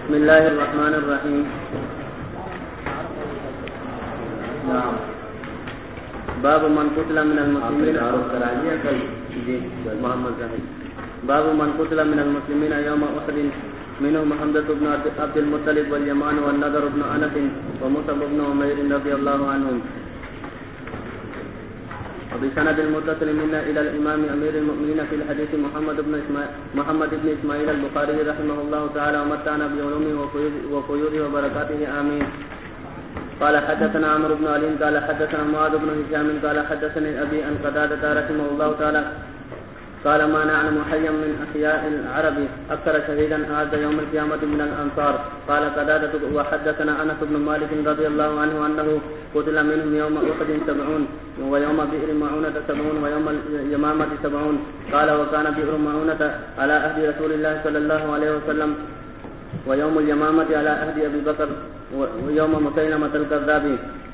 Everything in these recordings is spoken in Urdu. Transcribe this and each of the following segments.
بسم الله الرحمن الرحيم. باب من قتل من المسلمين باب من قتل من المسلمين يوم أحد منهم حمزة بن عبد المطلب واليمان والنضر بن أنس ومصعب بن عمير رضي الله عنهم. وبسند المتصل منا إلى الإمام أمير المؤمنين في الحديث محمد بن إسماعيل البخاري رحمه الله تعالى ومتعنا بعلومه وفيوضه وبركاته آمين. قال حدثنا عمرو بن علي قال حدثنا معاذ بن هشام قال حدثني أبي أن قتادة رحمه الله تعالى قال ما نعلم حيا من أحياء العرب أكثر شهيدا أعز يوم القيامة من الأنصار. قال قتادة وحدثنا أنس بن مالك رضي الله عنه أنه قتل منهم يوم أحد 70 ويوم بئر معونة 70 ويوم اليمامة 70. قال وكان بئر معونة على عهد رسول الله صلى الله عليه وسلم ويوم اليمامة على عهد أبي بكر ويوم مسيلمة الكذاب.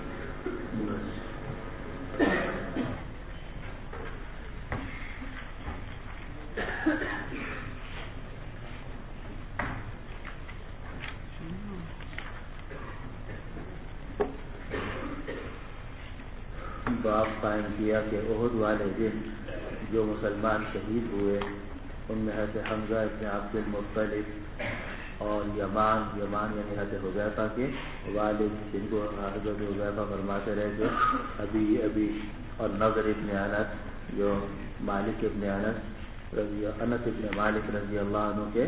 باب قائم کیا کہ احد والے دن جو مسلمان شہید ہوئے ان میں حضرت حمزہ ابن عبد المطلب اور یمان یعنی حضرت حذیفہ کے والد جن کو حضرت حذیفہ فرماتے رہے جو ابی اور نضر ابن انس جو مالک ابن انس ابن مالک رضی اللہ عنہ کے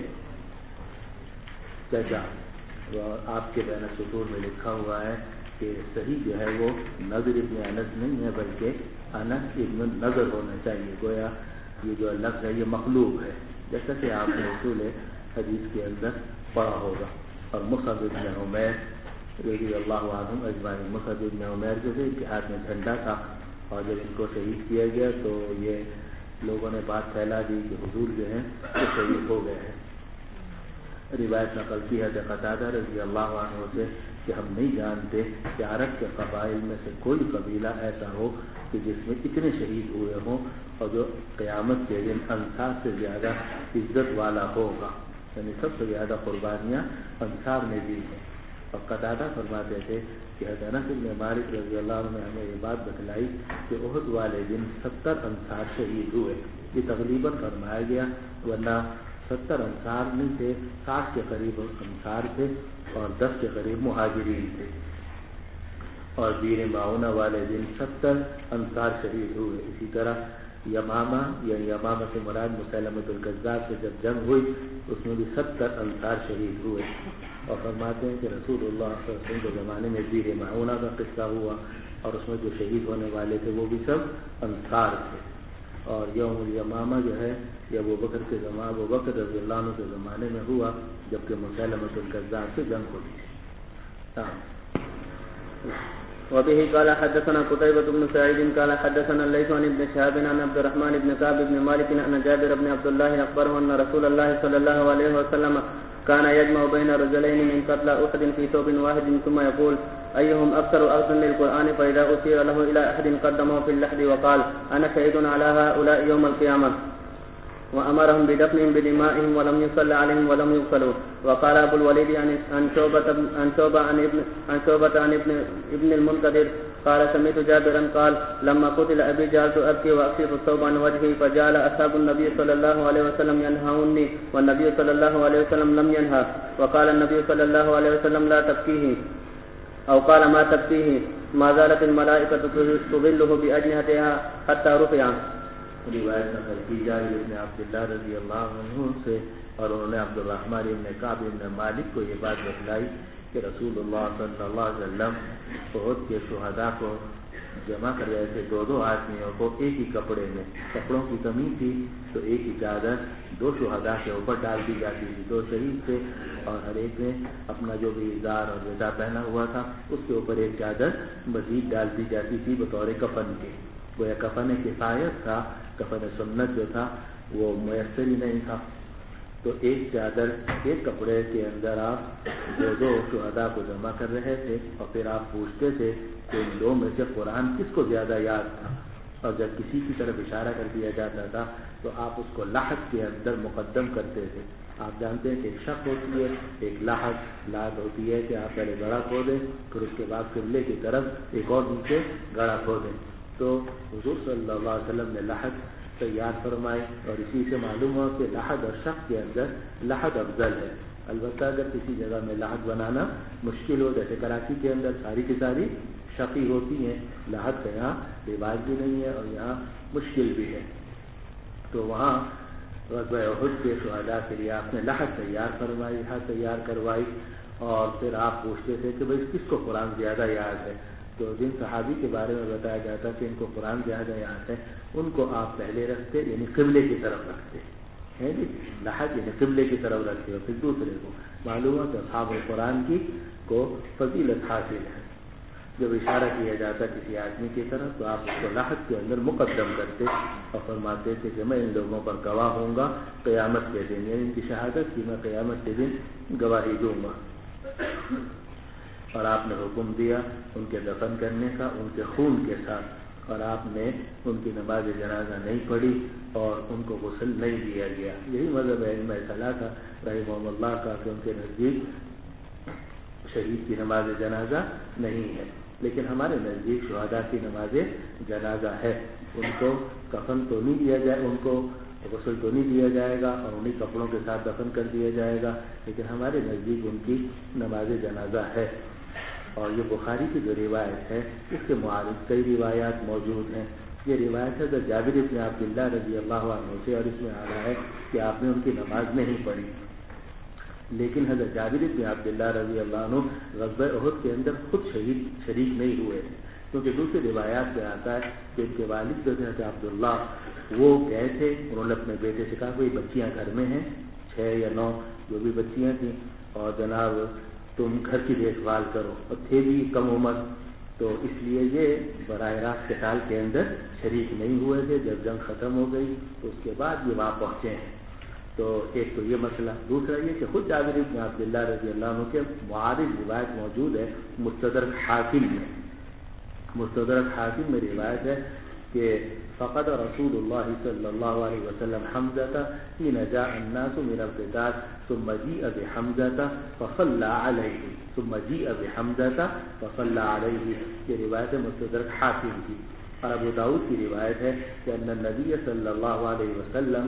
چچا. آپ کے بین السطور میں لکھا ہوا ہے کہ صحیح جو ہے وہ نضر ابن انس نہیں ہے بلکہ انس ابن نضر ہونا چاہیے. گویا یہ جو لفظ ہے یہ مخلوق ہے جیسا کہ آپ نے اصول حدیث کے اندر پڑھا ہوگا. اور مصعب ابن عمیر رضی اللہ عنہ اجمعین. مصعب ابن عمیر جو ہے ان کے ہاتھ میں جھنڈا تھا اور جب ان کو شہید کیا گیا تو یہ لوگوں نے بات پھیلا دی کہ حضور جو ہیں وہ شہید ہو گئے ہیں. روایت نقل کی ہے قتادہ رضی اللہ عنہ سے کہ ہم نہیں جانتے کہ عرب کے قبائل میں سے کوئی قبیلہ ایسا ہو کہ جس میں اتنے شہید ہوئے ہوں اور جو قیامت کے دن انصار سے زیادہ عزت والا ہوگا. یعنی سب سے زیادہ قربانیاں انصار نے دی ہیں. اور قتادہ فرماتے تھے کہ حضرت انس بن مالک رضی اللہ عنہ نے ہمیں یہ بات بتلائی کہ احد والے دن 70 انصار شہید ہوئے. یہ تقریباً فرمایا گیا ورنہ 70 انصار نہیں تھے, 60 کے قریب انصار تھے اور 10 کے قریب مہاجرین تھے. اور بئر معونہ والے دن 70 انصار شہید ہوئے. اسی طرح یمامہ یعنی یمامہ سے مراد مسیلمۃ الکذاب سے جب جنگ ہوئی اس میں بھی 70 انصار شہید ہوئے. اور فرماتے ہیں کہ رسول اللہ صلی اللہ علیہ وسلم کے زمانے میں بئر معونہ کا قصہ ہوا اور اس میں جو شہید ہونے والے تھے وہ بھی سب انصار تھے. اور یوم الیمامہ جو ہے یہ ابوبکر کے زمانے ابوبکر رضی اللہ عنہ کے زمانے میں ہوا جبکہ مسیلمۃ الکذاب سے جنگ ہوئی. وبه قال حدثنا قتيبة بن سعيد قال حدثنا الليث عن ابن شهاب عن عبد الرحمن بن كعب بن مالك أن جابر بن عبد الله أخبره أن رسول الله صلى الله عليه وسلم كان يجمع بين رجلين من قتلى أحد في ثوب واحد ثم يقول أيهم أكثر أخذا للقرآن فإذا أشير له إلى أحد قدمه في اللحد وقال أنا شهيد على هؤلاء يوم القيامة وأمرهم بدفنهم بدمائهم ولم يصلى عليهم ولم يغسلوا. وقال أبو الوليد عن شعبة عن ابن المنكدر قال سمعت جابرا قال لما قتل أبي جعلت أبكي وأكشف الثوب عن وجهي فجعل أصحاب النبي صلى الله عليه وسلم ينهوني والنبي صلى الله عليه وسلم لم ينهى. وقال النبي صلى الله عليه وسلم لا تبكيه أو قال ما تبكيه ما زالت الملائكة تظله بأجنحتها حتى رفع. روایت نقل کی جائے ابن عبداللہ رضی اللہ عنہ سے اور انہوں نے عبد الرحمن ابن کعب ابن مالک کو یہ بات بتلائی کہ رسول اللہ صلی اللہ علیہ وسلم احد کے شہداء کو جمع کر رہے تھے 2 آدمیوں کو ایک ہی کپڑے میں. کپڑوں کی کمی تھی تو ایک ہی چادر 2 شہداء کے اوپر ڈال دی جاتی تھی. 2 شہید تھے اور ہر ایک نے اپنا جو بھی ازار اور رداء پہنا ہوا تھا اس کے اوپر ایک چادر مزید ڈال دی جاتی تھی بطور کفن کے. وہ یہ کفن کفایت تھا, کفن سنت جو تھا وہ میسر ہی نہیں تھا. تو ایک چادر ایک کپڑے کے اندر آپ 2 شہداء کو جمع کر رہے تھے اور پھر آپ پوچھتے تھے کہ ان 2 میں سے قرآن کس کو زیادہ یاد تھا. اور جب کسی کی طرف اشارہ کر دیا جاتا تھا تو آپ اس کو لحد کے اندر مقدم کرتے تھے. آپ جانتے ہیں کہ ایک شق ہوتی ہے، ایک لحد ہوتی ہے کہ آپ پہلے گڑھا کھودیں، پھر اس کے بعد قبلے کی طرف ایک اور نیچے گڑھا کھودیں. تو حضور صلی اللہ علیہ وسلم نے لحد تیار فرمائی، اور اسی سے معلوم ہوا کہ لحد اور شق کے اندر لحد افضل ہے. البتہ اگر کسی جگہ میں لحد بنانا مشکل ہو، جیسے کراچی کے اندر ساری کی ساری شقی ہوتی ہیں، لحد کا یہاں رواج بھی نہیں ہے اور یہاں مشکل بھی ہے، تو وہاں غزوہ احد کے شہداء کے لیے آپ نے لحد تیار فرمائی، لحد تیار کروائی. اور پھر آپ پوچھتے تھے کہ بھائی کس کو قرآن زیادہ یاد ہے، تو جن صحابی کے بارے میں بتایا جاتا کہ ان کو قرآن زیادہ یاد ہے، ان کو آپ پہلے رکھتے، یعنی قبلے کی طرف رکھتے ہیں جی، لحد یعنی قبلے کی طرف رکھتے اور پھر دوسرے کو. معلوم ہے کہ اصحاب القرآن کی کو فضیلت حاصل ہے. جب اشارہ کیا جاتا کسی آدمی کی طرف تو آپ اس کو لحد کے اندر مقدم کرتے اور فرماتے تھے کہ میں ان لوگوں پر گواہ ہوں گا قیامت کے دن، یعنی ان کی شہادت کی میں قیامت کے دن گواہی دوں گا. اور آپ نے حکم دیا ان کے دفن کرنے کا ان کے خون کے ساتھ، اور آپ نے ان کی نماز جنازہ نہیں پڑھی اور ان کو غسل نہیں دیا گیا. یہی مذہب ائمہ ثلاثہ رحمہم اللہ کا کہ ان کے نزدیک شہید کی نماز جنازہ نہیں ہے، لیکن ہمارے نزدیک شہداء کی نماز جنازہ ہے. ان کو کفن تو نہیں دیا جائے، ان کو غسل تو نہیں دیا جائے گا اور انہیں کپڑوں کے ساتھ دفن کر دیا جائے گا، لیکن ہمارے نزدیک ان کی نماز جنازہ ہے. اور یہ بخاری کی جو روایت ہے اس کے معارض کئی روایات موجود ہیں. یہ روایت ہے حضرت جابر بن عبداللہ رضی اللہ عنہ سے، اور اس میں آ رہا ہے کہ آپ نے ان کی نماز نہیں پڑھی، لیکن حضرت جابر بن عبداللہ رضی اللہ عنہ غزوہ احد کے اندر خود شریک نہیں ہوئے تھے، کیونکہ دوسری روایات میں آتا ہے کہ ان کے والد جو تھے حضرت عبداللہ وہ گئے تھے، انہوں نے اپنے بیٹے سے کہا کوئی بچیاں گھر میں ہیں 6 یا 9 جو بھی بچیاں تھیں، اور جناب تم گھر کی دیکھ بھال کرو، اور تھے بھی کم عمر، تو اس لیے یہ براہ راست قتال کے اندر شریک نہیں ہوئے تھے. جب جنگ ختم ہو گئی تو اس کے بعد یہ وہاں پہنچے ہیں. تو ایک تو یہ مسئلہ، دوسرا یہ کہ خود جابر بن عبداللہ رضی اللہ عنہ کے معارض روایت موجود ہے مستدرک حاکم میں. مستدرک حاکم میں روایت ہے کہ فقد رسول اللہ صلی اللہ علیہ وسلم حمزة حين جاء الناس من القتال ثم جيء بحمزة فصلى عليه ثم جيء بحمزة فصلى عليه. یہ روایت مستدرک حاکم کی. اور ابو داؤد کی روایت ہے کہ ان النبی صلی اللہ علیہ وسلم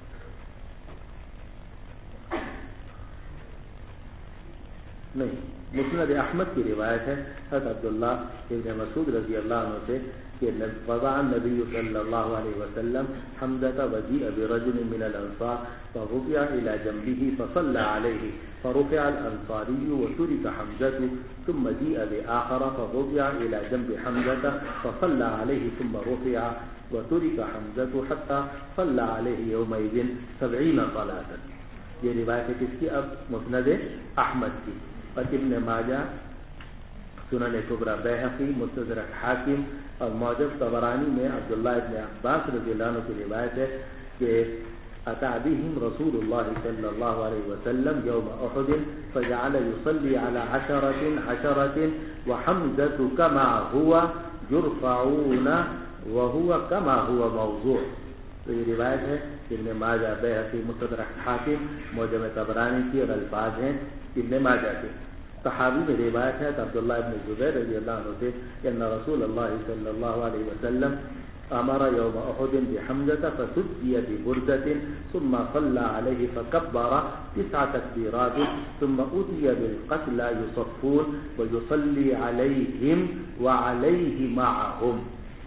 مسند احمد کی روایت ہے حضرت عبداللہ ابن مسعود رضی اللہ عنہ سے کہ وضع النبی صلی اللہ علیہ وسلم حمزة وجيء برجل من الانصار فرفع الى جنبه فصلى عليه فرفع الانصاري وترك حمزة ثم جيء بآخر فرفع الى جنب حمزة فصلى عليه ثم رفع وترك حمزة حتى صلى عليه يومئذ 70 صلاة. یہ روایت ہے کس کی؟ اب مسند احمد کی. اور ابن ماجہ، سنن کبریٰ بیہقی، مستدرک حاکم اور معجم طبرانی میں عبداللہ ابن عباس رضی اللہ عنہ کی روایت ہے کہ اتى بهم رسول الله صلى الله عليه وسلم يوم احد فجعل يصلي على 10 وحمزة كما هو يرفعون وهو كما هو موضوع. تو یہ روایت ہے ابن ماجہ، بیہقی، مستدرک حاکم، معجم طبرانی کی، اور الفاظ ہیں ابن ماجہ کے. صحابی میں روایت ہے عبداللہ ابن زبیر رضی اللہ عنہ سے کہ ان رسول اللہ صلی اللہ علیہ وسلم امر یوم احد بحمزة فسجی ببردة ثم صلى عليه فكبر 9 تكبيرات ثم أتي بالقتلى يصفون ويصلي عليهم وعليه معهم.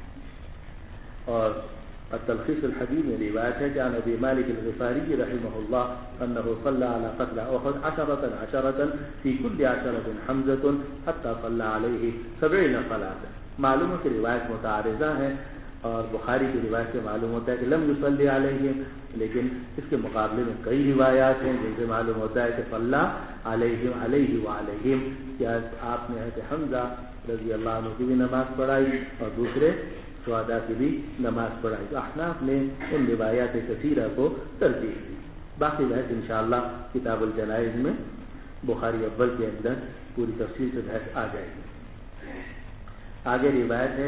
اور التلخیص الحدیث میں روایت ہے کہ عن ابی مالک الغفاری رحمہ اللہ انه صلى على قتل احد 10 في كل 10 حمزة حتى صلى عليه 70 صلاة. معلوم ہے کہ روایت متعارضہ ہیں، اور بخاری کی روایت سے معلوم ہوتا ہے کہ لم يصلي علیہم، لیکن اس کے مقابلے میں کئی روایات ہیں جن سے معلوم ہوتا ہے کہ صلی علیہم علیہ وعلیہم، کیا آپ نے کہ حمزہ رضی اللہ عنہ کی بھی نماز پڑھائی اور دوسرے شہداء کی بھی نماز پڑھائی. تو احناف نے ان روایات کثیرہ کو ترجیح دی. باقی بحث انشاءاللہ کتاب الجنائز میں بخاری اول کے اندر پوری تفصیل سے بحث آ جائے گی. آگے روایت ہے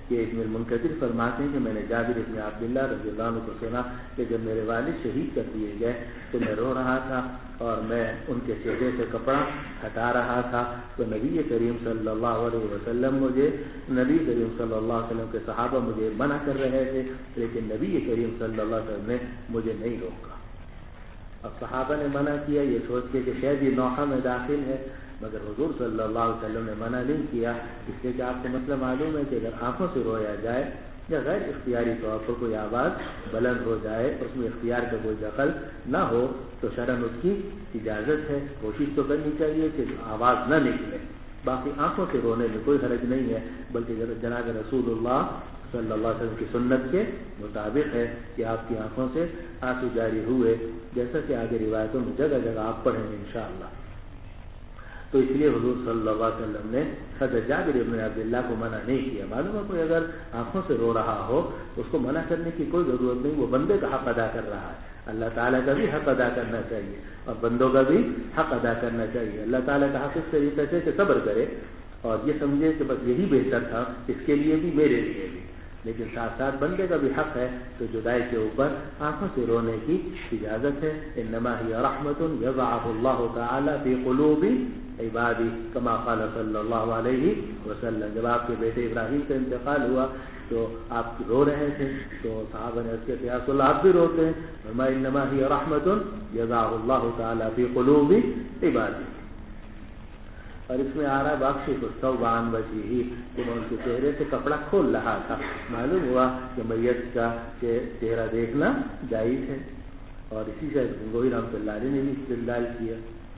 یہ ابن المنکدر فرماتے ہیں کہ میں نے جابر بن عبداللہ رضی اللہ عنہ کو سنا کہ جب میرے والد شہید کر دیے گئے تو میں رو رہا تھا اور میں ان کے چہرے سے کپڑا ہٹا رہا تھا تو نبی کریم صلی اللہ علیہ وسلم نبی کریم صلی اللہ علیہ وسلم کے صحابہ مجھے منع کر رہے تھے، لیکن نبی کریم صلی اللہ علیہ وسلم نے مجھے نہیں روکا۔ اب صحابہ نے منع کیا یہ سوچ کے کہ شاید یہ نوحہ میں داخل ہے، مگر حضور صلی اللہ علیہ وسلم نے منع نہیں کیا، اس لیے کہ آپ کو مسئلہ معلوم ہے کہ اگر آنکھوں سے رویا جائے یا غیر اختیاری طور پر کوئی آواز بلند ہو جائے، اس میں اختیار کا کوئی دخل نہ ہو تو شرعاً اس کی اجازت ہے، کوشش تو کرنی چاہیے کہ آواز نہ نکلے۔ باقی آنکھوں سے رونے میں کوئی حرج نہیں ہے، بلکہ جناب رسول اللہ صلی اللہ علیہ وسلم کی سنت کے مطابق ہے کہ آپ کی آنکھوں سے آنسو جاری ہوئے، جیسا کہ آگے روایتوں میں جگہ جگہ آپ پڑھیں گے انشاءاللہ۔ تو اس لیے حضور صلی اللہ علیہ وسلم نے حضرت جابر بن عبداللہ کو منع نہیں کیا۔ معلوم ہے کوئی اگر آنکھوں سے رو رہا ہو تو اس کو منع کرنے کی کوئی ضرورت نہیں، وہ بندے کا حق ادا کر رہا ہے، اللہ تعالیٰ کا بھی حق ادا کرنا چاہیے اور بندوں کا بھی حق ادا کرنا چاہیے۔ اللہ تعالیٰ کا حق اس طریقے سے کہ صبر کرے اور یہ سمجھے کہ بس یہی بہتر تھا اس کے لیے بھی میرے لیے بھی، لیکن ساتھ ساتھ بندے کا بھی حق ہے تو جدائی کے اوپر آنکھوں سے رونے کی اجازت ہے۔ انما ہی رحمت یضعها اللہ تعالی فی قلوب عبادی کما قال صلی اللہ علیہ وسلم۔ جب آپ کے بیٹے ابراہیم کا انتقال ہوا تو آپ رو رہے تھے تو صحابہ نے عرض کیا یا رسول اللہ آپ بھی روتے ہیں؟ فرمایا انما ہی رحمت یضعها اللہ تعالی فی قلوب عبادی۔ اور اس میں آ رہا باقی الثوب عن وجهه کہ میں ان کے چہرے سے کپڑا کھول رہا تھا۔ معلوم ہوا کہ میت کا چہرہ دیکھنا جائز ہے، اور اسی سے گنگوہی رحمۃ اللہ علیہ نے بھی استدلال کیا۔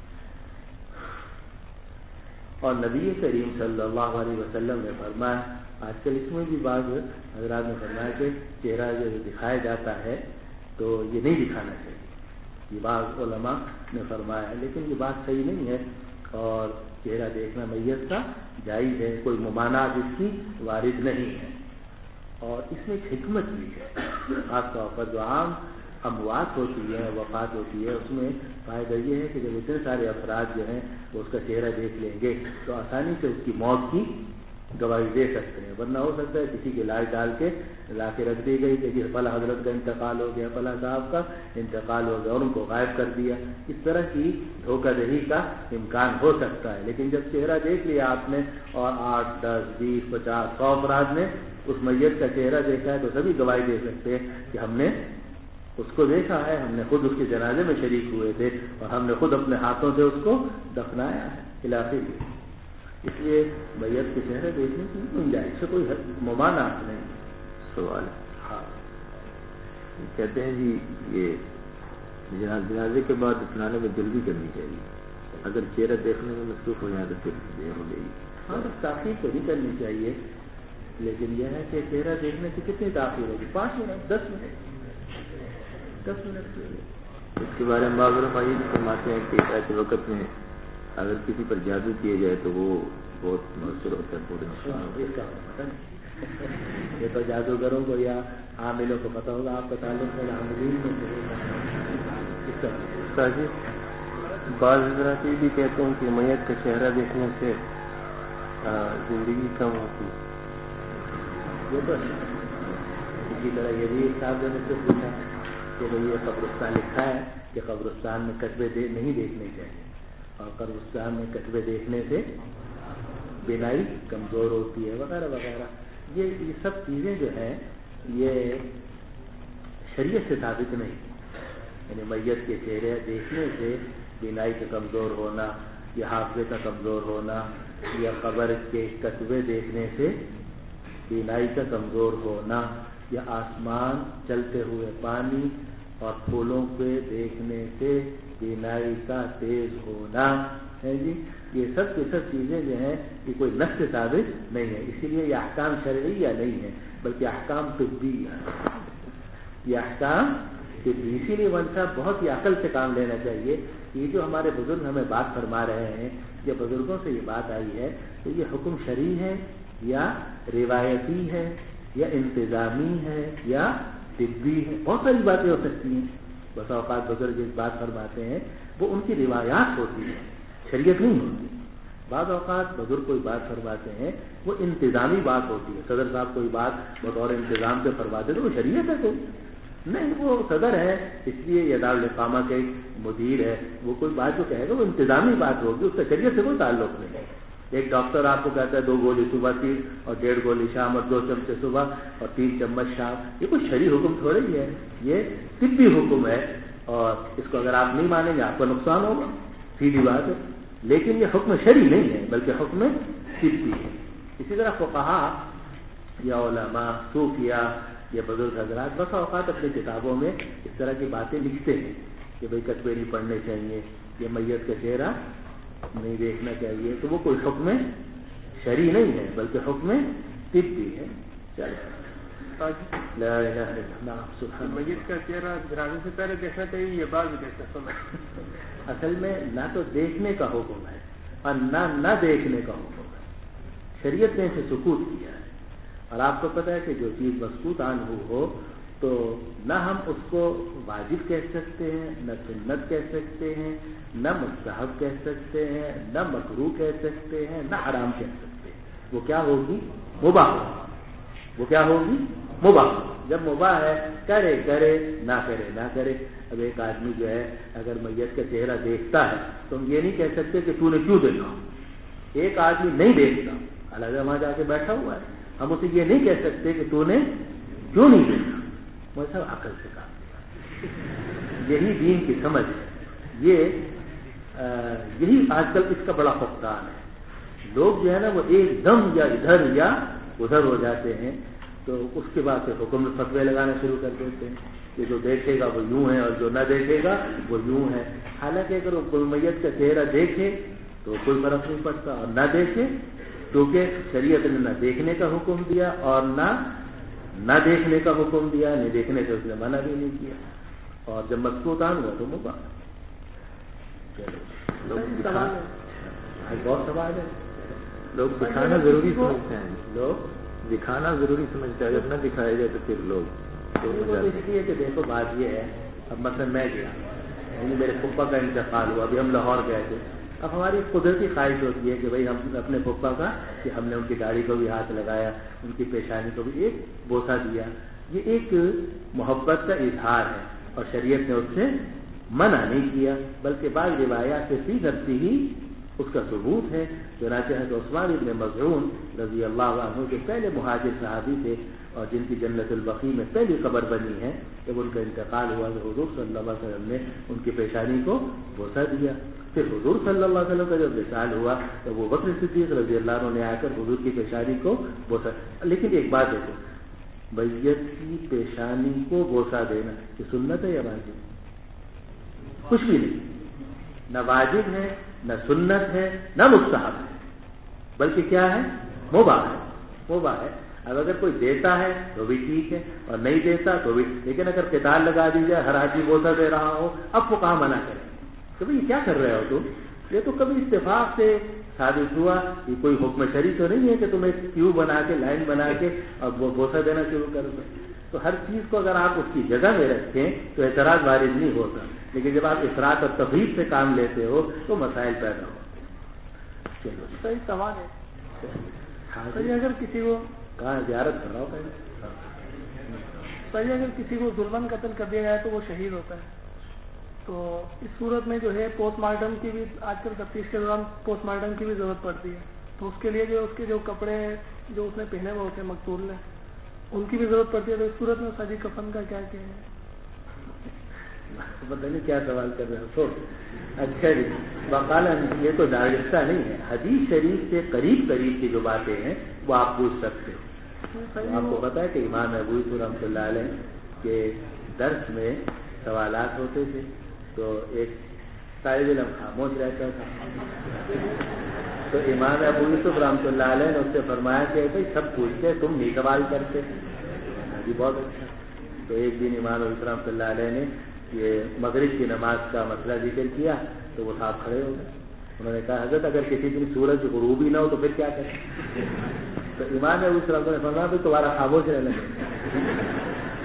اور نبی کریم صلی اللہ علیہ وسلم نے فرمایا، آج کل اس میں بھی بعض حضرات نے فرمایا کہ چہرہ جو دکھایا جاتا ہے تو یہ نہیں دکھانا چاہیے، یہ بعض علماء نے فرمایا ہے، لیکن یہ بات صحیح نہیں ہے، اور چہرہ دیکھنا میت کا جائز ہے، کوئی ممانعت اس کی وارد نہیں ہے۔ اور اس میں ایک حکمت بھی ہے، خاص طور پر جو عام اموات ہوتی ہے، وفات ہوتی ہے، اس میں فائدہ یہ ہے کہ جب اتنے سارے افراد جو ہیں وہ اس کا چہرہ دیکھ لیں گے تو آسانی سے اس کی موت کی گواہی دے سکتے ہیں، ورنہ ہو سکتا ہے کسی کی لاش ڈال کے لا کے رکھ دی گئی کہ جی فلاں حضرت کا انتقال ہو گیا، فلاں صاحب کا انتقال ہو گیا اور ان کو غائب کر دیا، اس طرح کی دھوکہ دہی کا امکان ہو سکتا ہے۔ لیکن جب چہرہ دیکھ لیا آپ نے اور 8، 10، 20، 50، 100 افراد نے اس میت کا چہرہ دیکھا ہے تو سبھی گواہی دے سکتے ہیں کہ ہم نے اس کو دیکھا ہے، ہم نے خود اس کے جنازے میں شریک ہوئے تھے اور ہم نے خود اپنے ہاتھوں سے اس کو دفنایا ہے علاقے میں۔ اس لیے میت کے چہرے دیکھنے کی گنجائش سے کوئی ممانعت نہیں۔ سوال ہاں کہتے ہیں جی یہ جنازے کے بعد دفنانے میں جلدی کرنی چاہیے، اگر چہرہ دیکھنے میں مصروف ہو جائے تو پھر دیر ہو گئی۔ ہاں تاخیر تو نہیں کرنی چاہیے، لیکن یہ ہے کہ چہرہ دیکھنے سے کتنی تاخیر ہوگی؟ 5 منٹ، 10 منٹ، 10 منٹ کے لیے۔ اس کے بارے میں بعض علماء یہ بھی فرماتے ہیں کہ ایسے وقت میں اگر کسی پر جادو کیا جائے تو وہ بہت مؤثر ہوتا ہے، پورے اس کا پتہ نہیں، یہ تو جادوگروں کو یا عاملوں کو پتہ ہوگا، آپ کا تعلق ہے عاملین میں جی۔ بعض حضرات یہ بھی کہتے ہیں کہ میت کا چہرہ دیکھنے سے زندگی کم ہوتی ہے۔ یہ تو اسی طرح یہ بھی صاحب نے مجھ سے پوچھا کہ بھائی یہ قبرستان لکھا ہے کہ قبرستان میں کتبے نہیں دیکھنے چاہیے، اور قبرستان میں کتبے دیکھنے سے بینائی کمزور ہوتی ہے وغیرہ وغیرہ۔ یہ سب چیزیں جو ہیں یہ شریعت سے ثابت نہیں، یعنی میت کے چہرے دیکھنے سے بینائی کا کمزور ہونا یا حافظے کا کمزور ہونا یا قبر کے کتبے دیکھنے سے بینائی کا کمزور ہونا یا آسمان، چلتے ہوئے پانی اور پھولوں پہ دیکھنے سے بینائی کا تیز ہونا ہے جی، یہ سب کی سب چیزیں جو ہیں یہ کوئی نص سے ثابت نہیں ہے، اسی لیے یہ احکام شرعیہ نہیں ہے بلکہ احکام طبی ہے، یہ احکام طبی۔ اسی لیے ون صاحب بہت ہی عقل سے کام لینا چاہیے۔ یہ جو ہمارے بزرگ ہمیں بات فرما رہے ہیں، یا بزرگوں سے یہ بات آئی ہے تو یہ حکم شرعی ہے یا روایتی ہے یا انتظامی ہے یا طبی ہے، بہت ساری باتیں ہو سکتی ہیں۔ بس اوقات بزرگ ایک بات فرماتے ہیں وہ ان کی روایات ہوتی ہیں، شریعت نہیں ہوتی، بعض اوقات بزرگ کوئی بات فرماتے ہیں وہ انتظامی بات ہوتی ہے، صدر صاحب کوئی بات بطور انتظام سے فرماتے تو وہ شریعت ہے کوئی نہیں، وہ صدر ہے اس لیے یہ دارالقامہ کے مدیر ہے، وہ کوئی بات جو کہے گا وہ انتظامی بات ہوگی، اس سے شریعت سے کوئی تعلق نہیں ہے۔ ایک ڈاکٹر آپ کو کہتا ہے 2 گولی صبح 3 اور 1.5 گولی شام اور 2 چمچے صبح اور 3 چمچ شام، یہ کوئی شرعی حکم تھوڑے ہی ہے، یہ طبی حکم ہے، اور اس کو اگر آپ نہیں مانیں گے آپ کو نقصان ہوگا، سیدھی بات ہے، لیکن یہ حکم شرعی نہیں ہے بلکہ حکم طبی ہے۔ اسی طرح فقہا یا علماء صوفیاء یا بزرگ حضرات بس اوقات اپنی کتابوں میں اس طرح کی باتیں لکھتے ہیں کہ بھئی کتبے نہیں پڑھنے چاہیے، یہ میت کا چہرہ نہیں دیکھنا چاہیے، تو وہ کوئی حکم شرعی نہیں ہے بلکہ حکم طبی ہے۔ لا الہ الا اللہ سبحان میت کا چہرہ جنازے سے پہلے دیکھنا چاہیے یا بعد میں دیکھ سکتا ہوں؟ اصل میں نہ تو دیکھنے کا حکم ہے اور نہ دیکھنے کا حکم ہے، شریعت نے اسے سکوت کیا ہے، اور آپ کو پتہ ہے کہ جو چیز مسکوت عنہ ہو تو نہ ہم اس کو واجب کہہ سکتے ہیں، نہ سنت کہہ سکتے ہیں، نہ مستحب کہہ سکتے ہیں، نہ مکروہ کہہ سکتے ہیں، نہ حرام کہہ سکتے ہیں، وہ کیا ہوگی؟ مباح۔ وہ کیا ہوگی؟ مباح۔ جب مباح ہے کرے کرے نہ کرے نہ کرے۔ اب ایک آدمی جو ہے اگر میت کا چہرہ دیکھتا ہے تو ہم یہ نہیں کہہ سکتے کہ تو نے کیوں دیکھا، ایک آدمی نہیں دیکھتا حالانکہ وہاں جا کے بیٹھا ہوا ہے، ہم اسے یہ نہیں کہہ سکتے کہ تو نے کیوں نہیں دیکھا، وہ سب عقل سے کام دیا۔ یہی دین کی سمجھ ہے، یہی آج کل اس کا بڑا فقدان ہے۔ لوگ جو ہے نا وہ ایک دم یا ادھر یا ادھر ہو جاتے ہیں، تو اس کے بعد سے حکم فتوے لگانا شروع کر دیتے ہیں کہ جو دیکھے گا وہ یوں ہے اور جو نہ دیکھے گا وہ یوں ہے، حالانکہ اگر وہ کوئی میت کا چہرہ دیکھے تو کوئی فرق نہیں پڑتا، اور نہ دیکھے کیونکہ شریعت نے نہ دیکھنے کا حکم دیا اور نہ دیکھنے کا حکم دیا، نہیں دیکھنے سے اس نے منع بھی نہیں کیا، اور جب مسکوت عن ہوا تو مباح۔ بہت سوال ہے، لوگ دکھانا ضروری سمجھتے ہیں، لوگ دکھانا ضروری سمجھتے ہیں، اگر نہ دکھایا جائے تو پھر لوگ وہ اس لیے کہ دیکھو بات یہ ہے، اب مثلا میں گیا، یعنی میرے پھپھا کا انتقال ہوا، ابھی ہم لاہور گئے تھے، اب ہماری قدرتی خواہش ہوتی ہے کہ بھئی ہم اپنے پھپھا کا کہ ہم نے ان کی داڑھی کو بھی ہاتھ لگایا، ان کی پیشانی کو بھی ایک بوسہ دیا، یہ ایک محبت کا اظہار ہے، اور شریعت نے اس سے منع نہیں کیا، بلکہ بعض روایات سے سیدھ ہی اس کا ثبوت ہے۔ چنانچہ حضرت عثمان ابن مظعون رضی اللہ عنہ کے پہلے مہاجر صحابی تھے اور جن کی جنت البقیع میں پہلی قبر بنی ہے، جب ان کا انتقال ہوا تو حضور صلی اللہ علیہ وسلم نے ان کی پیشانی کو بوسہ دیا۔ پھر حضور صلی اللہ علیہ وسلم کا جب وصال ہوا تو وہ بکر صدیق رضی اللہ عنہ نے آ کر حضور کی پیشانی کو بوسہ، لیکن ایک بات دیکھو، میت کی پیشانی کو بوسہ دینا یہ سنت ہے یا واجب؟ کچھ بھی نہیں، نہ واجب ہے نہ سنت ہے نہ مستحب ہے، بلکہ کیا ہے؟ مباح ہے، مباح ہے۔ اب اگر کوئی دیتا ہے تو بھی ٹھیک ہے اور نہیں دیتا تو بھی، لیکن اگر قتال لگا دی جائے ہر آدمی بوسہ دے رہا ہو، اب وہ کہاں منع کرے کہ بھئی یہ کیا کر رہے ہو تم؟ یہ تو کبھی اتفاق سے ثابت ہوا، یہ کوئی حکم شرعی تو نہیں ہے کہ تم ایک کیو بنا کے لائن بنا کے اور وہ بوسہ دینا شروع کر دو۔ تو ہر چیز کو اگر آپ اس کی جگہ میں رکھیں تو اعتراض وارد نہیں ہوتا، لیکن جب آپ افراط اور تفریط سے کام لیتے ہو تو مسائل پیدا ہوتے۔ چلو صحیح سوال ہے، اگر کسی کو کہاں زیارت کر رہا ہو پہلے، صحیح اگر کسی کو ظلماً قتل کر دیا جائے تو وہ شہید ہوتا ہے، تو اس صورت میں جو ہے پوسٹ مارٹم کی بھی آج کل تفتیش کے دوران پوسٹ مارٹم کی بھی ضرورت پڑتی ہے، تو اس کے لیے جو اس کے جو کپڑے جو اس نے پہنے ہوئے ہوتے ہیں مقتول نے ان کی بھی ضرورت پڑتی ہے، تو اس صورت میں سجی کفن کا کیا ہے؟ پتہ نہیں کیا سوال کر رہے ہو۔ اچھا جی، وقالا یہ تو دارالفتہ نہیں ہے، حدیث شریف سے قریب کی جو باتیں ہیں وہ آپ پوچھ سکتے ہو۔ آپ کو پتا ہے کہ امام ابو یوسف رحمۃ اللہ علیہ کے درس میں سوالات ہوتے تھے تو ایک طالب علم خاموش رہتا تھا، تو امام ابو یوسف رحمۃ اللہ علیہ نے اس سے فرمایا کہ بھائی سب پوچھتے تم نہیں سوال کرتے، جی بہت اچھا۔ تو ایک دن امام ابو یوسف رحمۃ اللہ علیہ نے یہ مغرب کی نماز کا مسئلہ ذکر کیا تو وہ صاحب کھڑے ہو گئے، انہوں نے کہا حضرت اگر کسی دن سورج غروب ہی نہ ہو تو پھر کیا کریں؟ تو امام ابو یوسف نے فرمایا پھر تمہارا خاموش رہنا چاہیے۔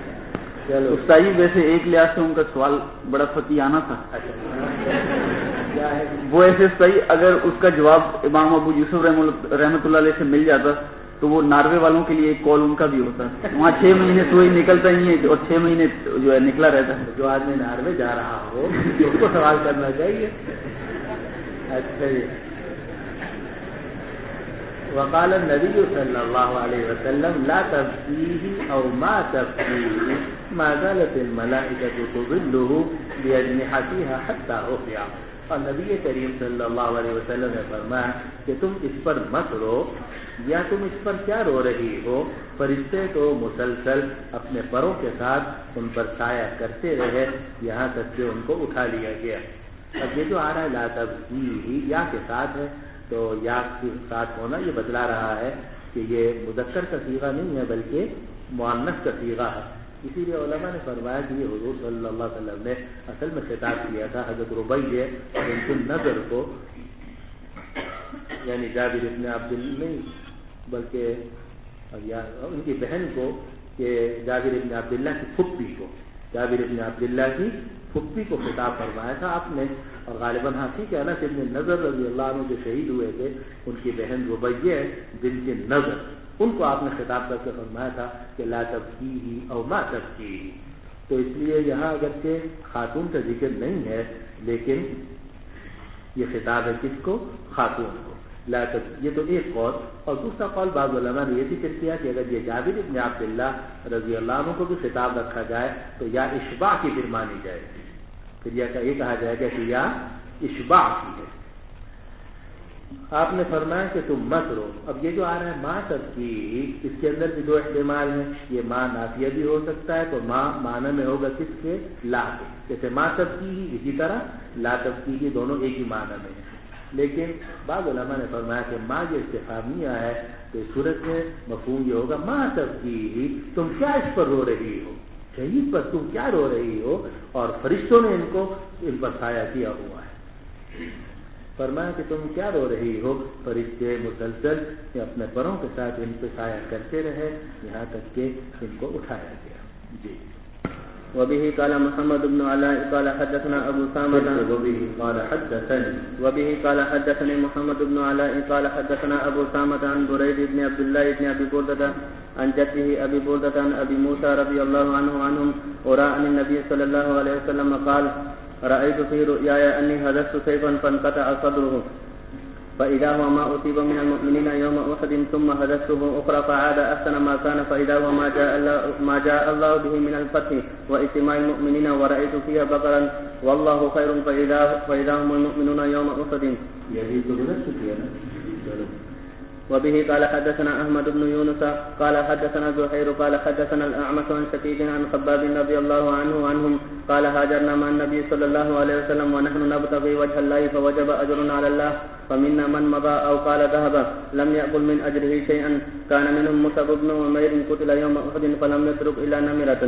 چلو استاد جی، ویسے ایک لحاظ سے ان کا سوال بڑا فقیانہ تھا، کیا ہے وہ ایسے صحیح اگر اس کا جواب امام ابو یوسف رحمۃ اللہ علیہ سے مل جاتا تو وہ ناروے والوں کے لیے ایک کال ان کا بھی ہوتا ہے. وہاں 6 مہینے سوئی نکلتا ہی ہے اور 6 مہینے جو ہے نکلا رہتا ہے. جو آدمی ناروے جا رہا ہو اس کو سوال کرنا چاہیے. اچھا جی. وقال النبي صلى الله عليه وسلم لا تبكيه او ما تبكيه ما زالت الملائكة تظله بأجنحتها حتى رفع. اور نبی کریم صلی اللہ علیہ وسلم نے فرمایا کہ تم اس پر مت رو یا تم اس پر کیا رو رہی ہو. فرشتے تو مسلسل اپنے پروں کے ساتھ ان پر سایہ کرتے رہے یہاں تک کہ ان کو اٹھا لیا گیا. اب یہ جو آ رہا ہے لا تبکیہ یا کے ساتھ ہے تو یا کے ساتھ ہونا یہ بتلا رہا ہے کہ یہ مذکر کا صیغہ نہیں ہے بلکہ مؤنث کا صیغہ ہے. اسی لیے علماء نے فرمایا کہ یہ حضور صلی اللہ علیہ وسلم نے اصل میں خطاب کیا تھا حضرت ربیع بنت النضر کو, یعنی جابر ابن عبداللہ نہیں بلکہ ان کی بہن کو, کہ جابر ابن عبداللہ کی پھپھی کو, جابر ابن عبداللہ کی پھپھی کو خطاب فرمایا تھا آپ نے. اور غالباً حافی کہ انس ابن نضر رضی اللہ عنہ جو شہید ہوئے تھے ان کی بہن ربیع بنت نضر ان کو آپ نے خطاب کر کے فرمایا تھا کہ لا تبکیہ او ما تبکیہ. تو اس لیے یہاں اگرچہ خاتون کا ذکر نہیں ہے لیکن یہ خطاب ہے کس کو؟ خاتون کو. لا یہ تو ایک قول. اور دوسرا قول بعض علماء نے یہ ذکر کیا کہ اگر یہ جابر ابن عبداللہ رضی اللہ عنہ کو بھی خطاب رکھا جائے تو یا اشباع کی پھر مانی جائے گی, پھر یہ کہا جائے گا کہ یا اشباع کی ہے. آپ نے فرمایا کہ تم مت رو. اب یہ جو آ رہا ہے ماں تبکی, اس کے اندر بھی 2 احتمال ہیں. یہ ماں نافیہ بھی ہو سکتا ہے تو ماں معنی میں ہوگا کس کے؟ لا کے. جیسے ماں تبکی اسی طرح لا تبکی دونوں ایک ہی معنی میں ہیں. لیکن بعض علماء نے فرمایا کہ ماں یہ استفہامیہ ہے تو اس صورت میں مفہوم یہ ہوگا ماں تبکی, تم کیا اس پر رو رہی ہو, شہید پر تم کیا رو رہی ہو. اور فرشتوں نے ان پر سایہ کیا ہوا ہے. فرمایا کہ تم کیا رو رہی ہو. فرشتے مسلسل اپنے پروں کے ساتھ ان پہ سایہ کرتے رہے یہاں تک کہ ان کو اٹھایا گیا. جی. وبه قال محمد بن علاء قال حدثنا ابو سامة وبه قال حدثني محمد بن علاء قال حدثنا ابو سامة عن بريد بن عبد الله بن ابي بردة عن جده ابي بردة عن ابي موسى رضي الله عنهم ورا عن النبي صلى الله عليه وسلم قال رأيت في رؤياي أني هدست سيفا فانقطع صدره فإذا هو ما أصيب من المؤمنين يوم أحد ثم هدسته أخرى فعاد أحسن ما كان فإذا هو ما جاء الله به من الفتح واجتماع المؤمنين ورأيت فيها بقرا والله خير فإذا هم المؤمنون يوم أحد. وبه قال حدثنا أحمد بن يونس قال حدثنا زهير قال حدثنا الأعمش عن شقيق عن خباب رضي الله عنهم قال هاجرنا مع النبي صلى الله عليه وسلم ونحن نبتغي وجه الله فوجب أجرنا على الله فمنا من مضى أو قال ذهب لم يأكل من أجره شيئا كان منهم مصعب بن عمير قتل يوم أحد فلم يترك إلا نمرة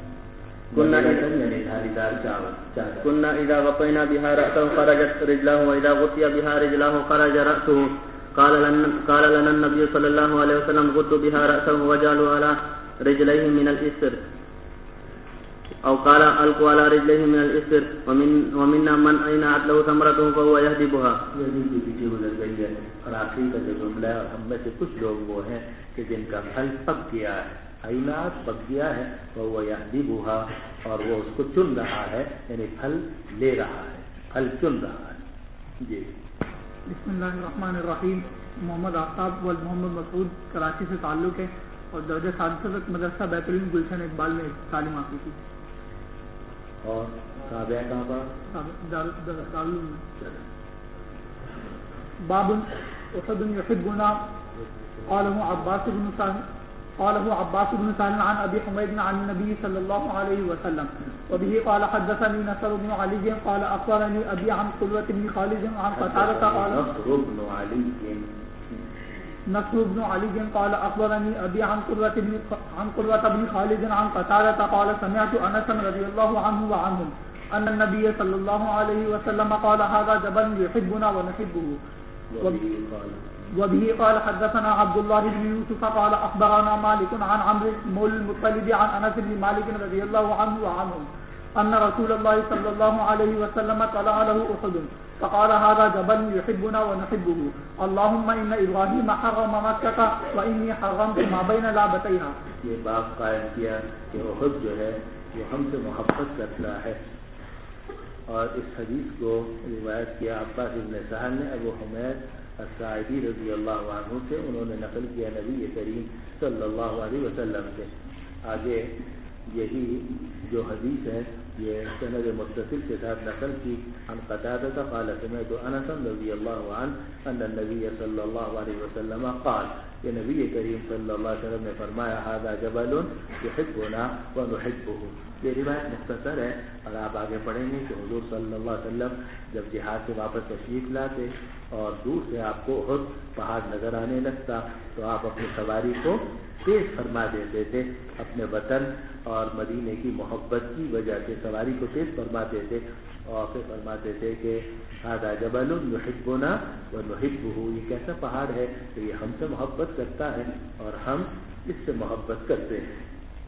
كنا إذا غطينا بها رأسه خرجت رجله وإذا غطي بها رجله خرج رأسه قال لنا النبي صلى الله عليه وسلم غطوا بها رأسه وجعلوا على رجليه من الإسر أو قال ألقوا على رجليه من الإسر ومنا من أينعت له ثمرته فهو يهدبها. پیچھے گزر گئی ہے اور آخری کا جو جملہ ہے اور ہم میں سے کچھ لوگ وہ ہیں کہ جن کا پھل پک گیا ہے, عینات پک گیا ہے فهو يهدبها اور وہ اس کو چن رہا ہے یعنی پھل لے رہا ہے, پھل چن رہا ہے. جی. بسم اللہ الرحمن الرحیم. محمد آفتاب و محمد مسعود کراچی سے تعلق ہے اور درجہ سادسہ تک مدرسہ بیت العلم گلشن اقبال میں تعلیم حاصل کی. اور تابع کہاں پر؟ دارالعلوم. باب اسد یحبنا قاله عباس بن سالم عن ابي حميد عن النبي صلى الله عليه وسلم وبه قال حدثني نصر بن علي قال اخبرني ابي عن قلوة بن خالد عن قتادة قال نصر بن علي قال اخبرني ابي عن قلوة بن خالد عن قتادة قال سمعت انس رضي الله عنه وعنهم ان النبي صلى الله عليه وسلم قال هذا جبل يحبنا ونحبه. وبه قال حدثنا عبد الله بن يوسف قال اخبرنا مالك عن عمرو بن المطلب عن انس بن مالك رضي الله عنه وعنهم أن رسول الله صلى الله عليه وسلم طلع له أحد فقال هذا جبل يحبنا ونحبه اللهم إن إبراهيم حرم مكة وإني حرمت ما بين لابتيها. یہ باب قائم کیا کہ احد جو ہے وہ ہم سے محبت کرتا ہے، اور اس حدیث کو روایت کیا عباس بن سہل نے ابو حمید الساعدی رضی اللہ عنہ سے، انہوں نے نقل کیا نبی کریم صلی اللہ علیہ وسلم سے. آگے یہی جو حدیث ہے یہ سند متصل کے ساتھ نقل کی. عن قتادہ قال سمعت انس رضی اللہ عنہ ان النبی صلی اللہ علیہ وسلم قال، کہ نبی کریم صلی اللہ علیہ وسلم نے فرمایا هذا جبل يحبنا ونحبه. یہ روایت مختصر ہے اور آپ آگے پڑھیں گے کہ حضور صلی اللہ علیہ وسلم جب جہاد سے واپس تشریف لاتے اور دور سے آپ کو احد پہاڑ نظر آنے لگتا تو آپ اپنی سواری کو تیز فرما دیتے تھے. اپنے وطن اور مدینے کی محبت کی وجہ سے سواری کو تیز فرماتے تھے اور پھر فرماتے تھے کہ هذا جبل يحبنا ونحبه، یہ کیسا پہاڑ ہے کہ یہ ہم سے محبت کرتا ہے اور ہم اس سے محبت کرتے ہیں.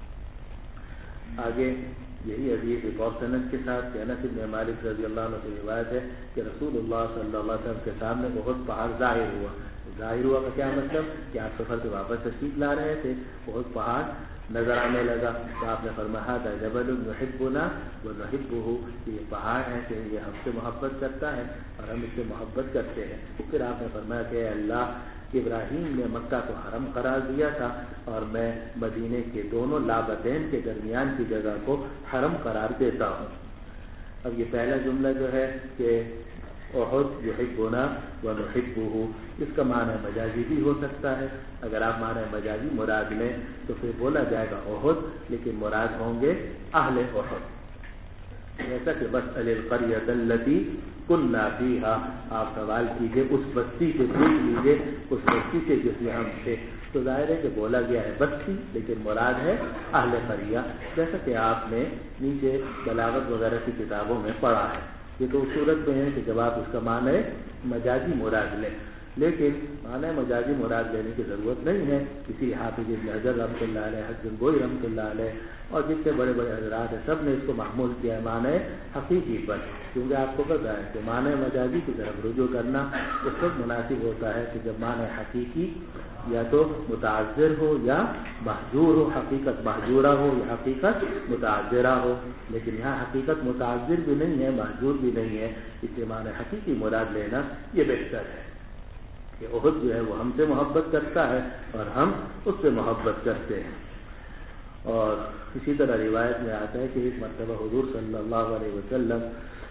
آگے یہی حدیث ایک اور سند کے ساتھ کہ انس بن مالک رضی اللہ عنہ سے روایت ہے کہ رسول اللہ صلی اللہ علیہ وسلم کے سامنے بہت پہاڑ ظاہر ہوا. ظاہر ہوا کا کیا مطلب کہ آپ سفر سے واپس تشریف لا رہے تھے، بہت پہاڑ نظر آنے لگا تو آپ نے فرمایا هذا جبل يحبنا ونحبه، یہ پہاڑ ہے کہ یہ ہم سے محبت کرتا ہے اور ہم اس سے محبت کرتے ہیں. پھر آپ نے فرمایا کہ اے اللہ، ابراہیم نے مکہ کو حرم قرار دیا تھا اور میں مدینے کے دونوں لابتین کے درمیان کی جگہ کو حرم قرار دیتا ہوں. اب یہ پہلا جملہ جو ہے کہ احد یحبنا ونحبه، اس کا معنی مجازی بھی ہو سکتا ہے. اگر آپ معنی مجازی مراد لیں تو پھر بولا جائے گا احد، لیکن مراد ہوں گے اہل احد. جیسا کہ بسأل القریۃ التی کنا فیہا، آپ سوال کیجئے اس بستی سے، پوچھ لیجئے اس بستی سے جس میں ہم تھے. تو ظاہر ہے کہ بولا گیا ہے بستی لیکن مراد ہے اہل قریہ، جیسا کہ آپ نے نیچے بلاغت وغیرہ کی کتابوں میں پڑھا ہے. یہ تو صورت میں ہے کہ جب آپ اس کا معنی مجازی مراد لیں، لیکن معنی مجازی مراد لینے کی ضرورت نہیں ہے. کسی حافظ ابن حجر رحمۃ اللہ علیہ، حسن گوئی رحمۃ اللہ علیہ اور جتنے بڑے بڑے حضرات ہیں سب نے اس کو محمول کیا ہے معنی حقیقی پر، کیونکہ آپ کو پتہ ہے کہ معنی مجازی کی طرف رجوع کرنا اس وقت مناسب ہوتا ہے کہ جب معنی حقیقی یا تو متعذر ہو یا محجور ہو، حقیقت محجورہ ہو یا حقیقت متعذرہ ہو. لیکن یہاں حقیقت متعذر بھی نہیں ہے، محجور بھی نہیں ہے، اس لیے معنی حقیقی مراد لینا یہ بہتر ہے کہ احد جو ہے وہ ہم سے محبت کرتا ہے اور ہم اس سے محبت کرتے ہیں. اور اسی طرح روایت میں آتا ہے کہ ایک مرتبہ حضور صلی اللہ علیہ وسلم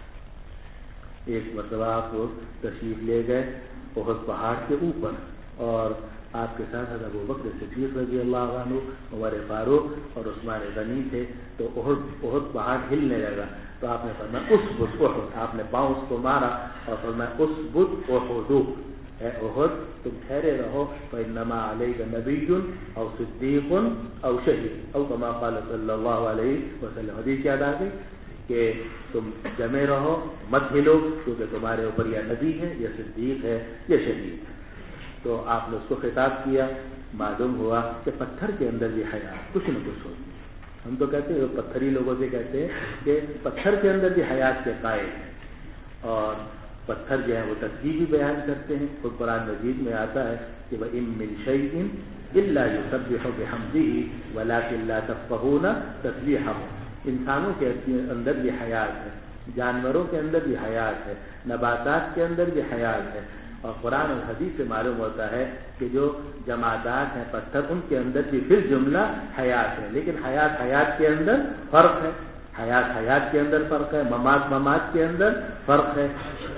ایک مرتبہ آپ تشریف لے گئے احد پہاڑ کے اوپر، اور آپ کے ساتھ حضرت ابوبکر صدیق رضی اللہ عنہ، عمر فاروق اور عثمان غنی تھے. تو احد پہاڑ ہلنے لگا تو آپ نے فرمایا اسبت احد، آپ نے پاؤں اس کو مارا اور فرمایا اسبت احد، اے احد تم ٹھہرے رہو، فإنما علیک نبی او صدیق او شہید او کما قال صلی اللہ علیہ وسلم. حدیث یاد آ گئی کہ تم جمے رہو، مت ہلو، کیونکہ تمہارے اوپر یا نبی ہے یا صدیق ہے یا شہید ہے. تو آپ نے اس کو خطاب کیا. معلوم ہوا کہ پتھر کے اندر بھی حیات کچھ نہ کچھ ہوتی ہے. ہم تو کہتے ہیں پتھری لوگوں سے کہتے ہیں کہ پتھر کے اندر بھی حیات کے قائل ہیں، اور پتھر جو ہے وہ تسبیح بھی بیان کرتے ہیں. خود قرآن مجید میں آتا ہے کہ وَإِن مِّن شَيْءٍ إِلَّا يُسَبِّحُ بِحَمْدِهِ وَلَٰكِن لَّا تَفْقَهُونَ تَسْبِيحَهُ. انسانوں کے اندر بھی حیات ہے، جانوروں کے اندر بھی حیات ہے، نباتات کے اندر بھی حیات ہے. اور قرآن اور حدیث سے معلوم ہوتا ہے کہ جو جمادات ہیں پتھر، ان کے اندر بھی پھر جملہ حیات ہے. لیکن حیات کے اندر فرق ہے، حیات کے اندر فرق ہے، ممات کے اندر فرق ہے.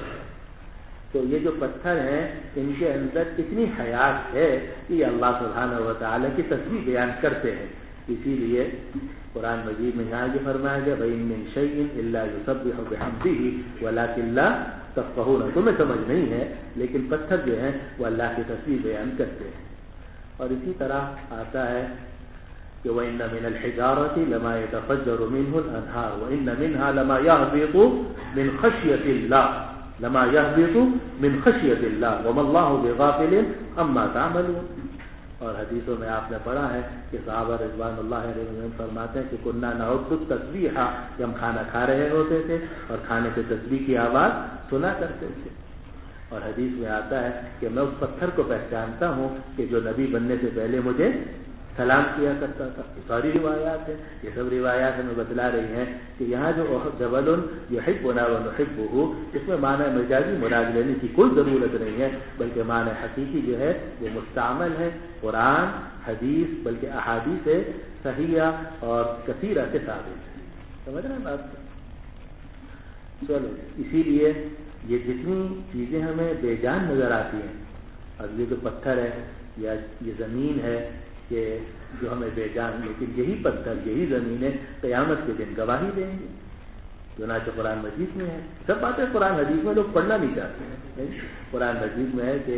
تو یہ جو پتھر ہیں ان کے اندر کتنی حیات ہے کہ یہ اللہ سبحانہ و تعالیٰ کی تسبیح بیان کرتے ہیں. اسی لیے قرآن مجید میں یہاں یہ فرمایا گیا وَإِن مِّن شَيْءٍ إِلَّا يُسَبِّحُ بِحَمْدِهِ وَلَٰكِن لَّا تَفْقَهُونَ. تمہیں سمجھ نہیں ہے لیکن پتھر جو ہیں وہ اللہ کی تسبیح بیان کرتے ہیں. اور اسی طرح آتا ہے کہ وَإِنَّ مِنَ الْحِجَارَةِ لَمَا يَتَفَجَّرُ مِنْهُ الْأَنْهَارُ وَإِنَّ مِنْهَا لَمَا يَهْبِطُ مِنْ خَشْيَةِ اللَّهِ وَمَا اللَّهُ بِغَافِلٍ عَمَّا تَعْمَلُونَ. اور حدیثوں میں آپ نے پڑھا ہے کہ صحابہ رضوان اللہ علیہم فرماتے ہیں کہ کننا نعد التسبیح، کہ ہم کھانا کھا رہے ہوتے تھے اور کھانے سے تسبیح کی آواز سنا کرتے تھے۔ اور حدیث میں آتا ہے کہ میں اس پتھر کو پہچانتا ہوں کہ جو نبی بننے سے پہلے مجھے سلام کیا کرتا تھا۔ یہ ساری روایات ہیں، یہ سب روایات ہمیں بتلا رہی ہیں کہ یہاں جو جبل یحبنا ونحبہ، اس میں معنی مجازی مراد لینے کی کوئی ضرورت نہیں ہے، بلکہ معنی حقیقی جو ہے وہ مستعمل ہے، قرآن حدیث بلکہ احادیث صحیحہ اور کثیرہ سے ثابت ہے۔ سمجھ رہے ہیں بات؟ چلو، اسی لیے یہ جتنی چیزیں ہمیں بے جان نظر آتی ہیں، اور یہ جو پتھر ہے یا یہ زمین ہے کہ جو ہمیں بے جان، لیکن یہی پتھر یہی زمینیں قیامت کے دن گواہی دیں گے، چنانچہ قرآن مجید میں ہے۔ سب باتیں قرآن مجید میں لوگ پڑھنا نہیں چاہتے ہیں۔ قرآن مجید میں ہے کہ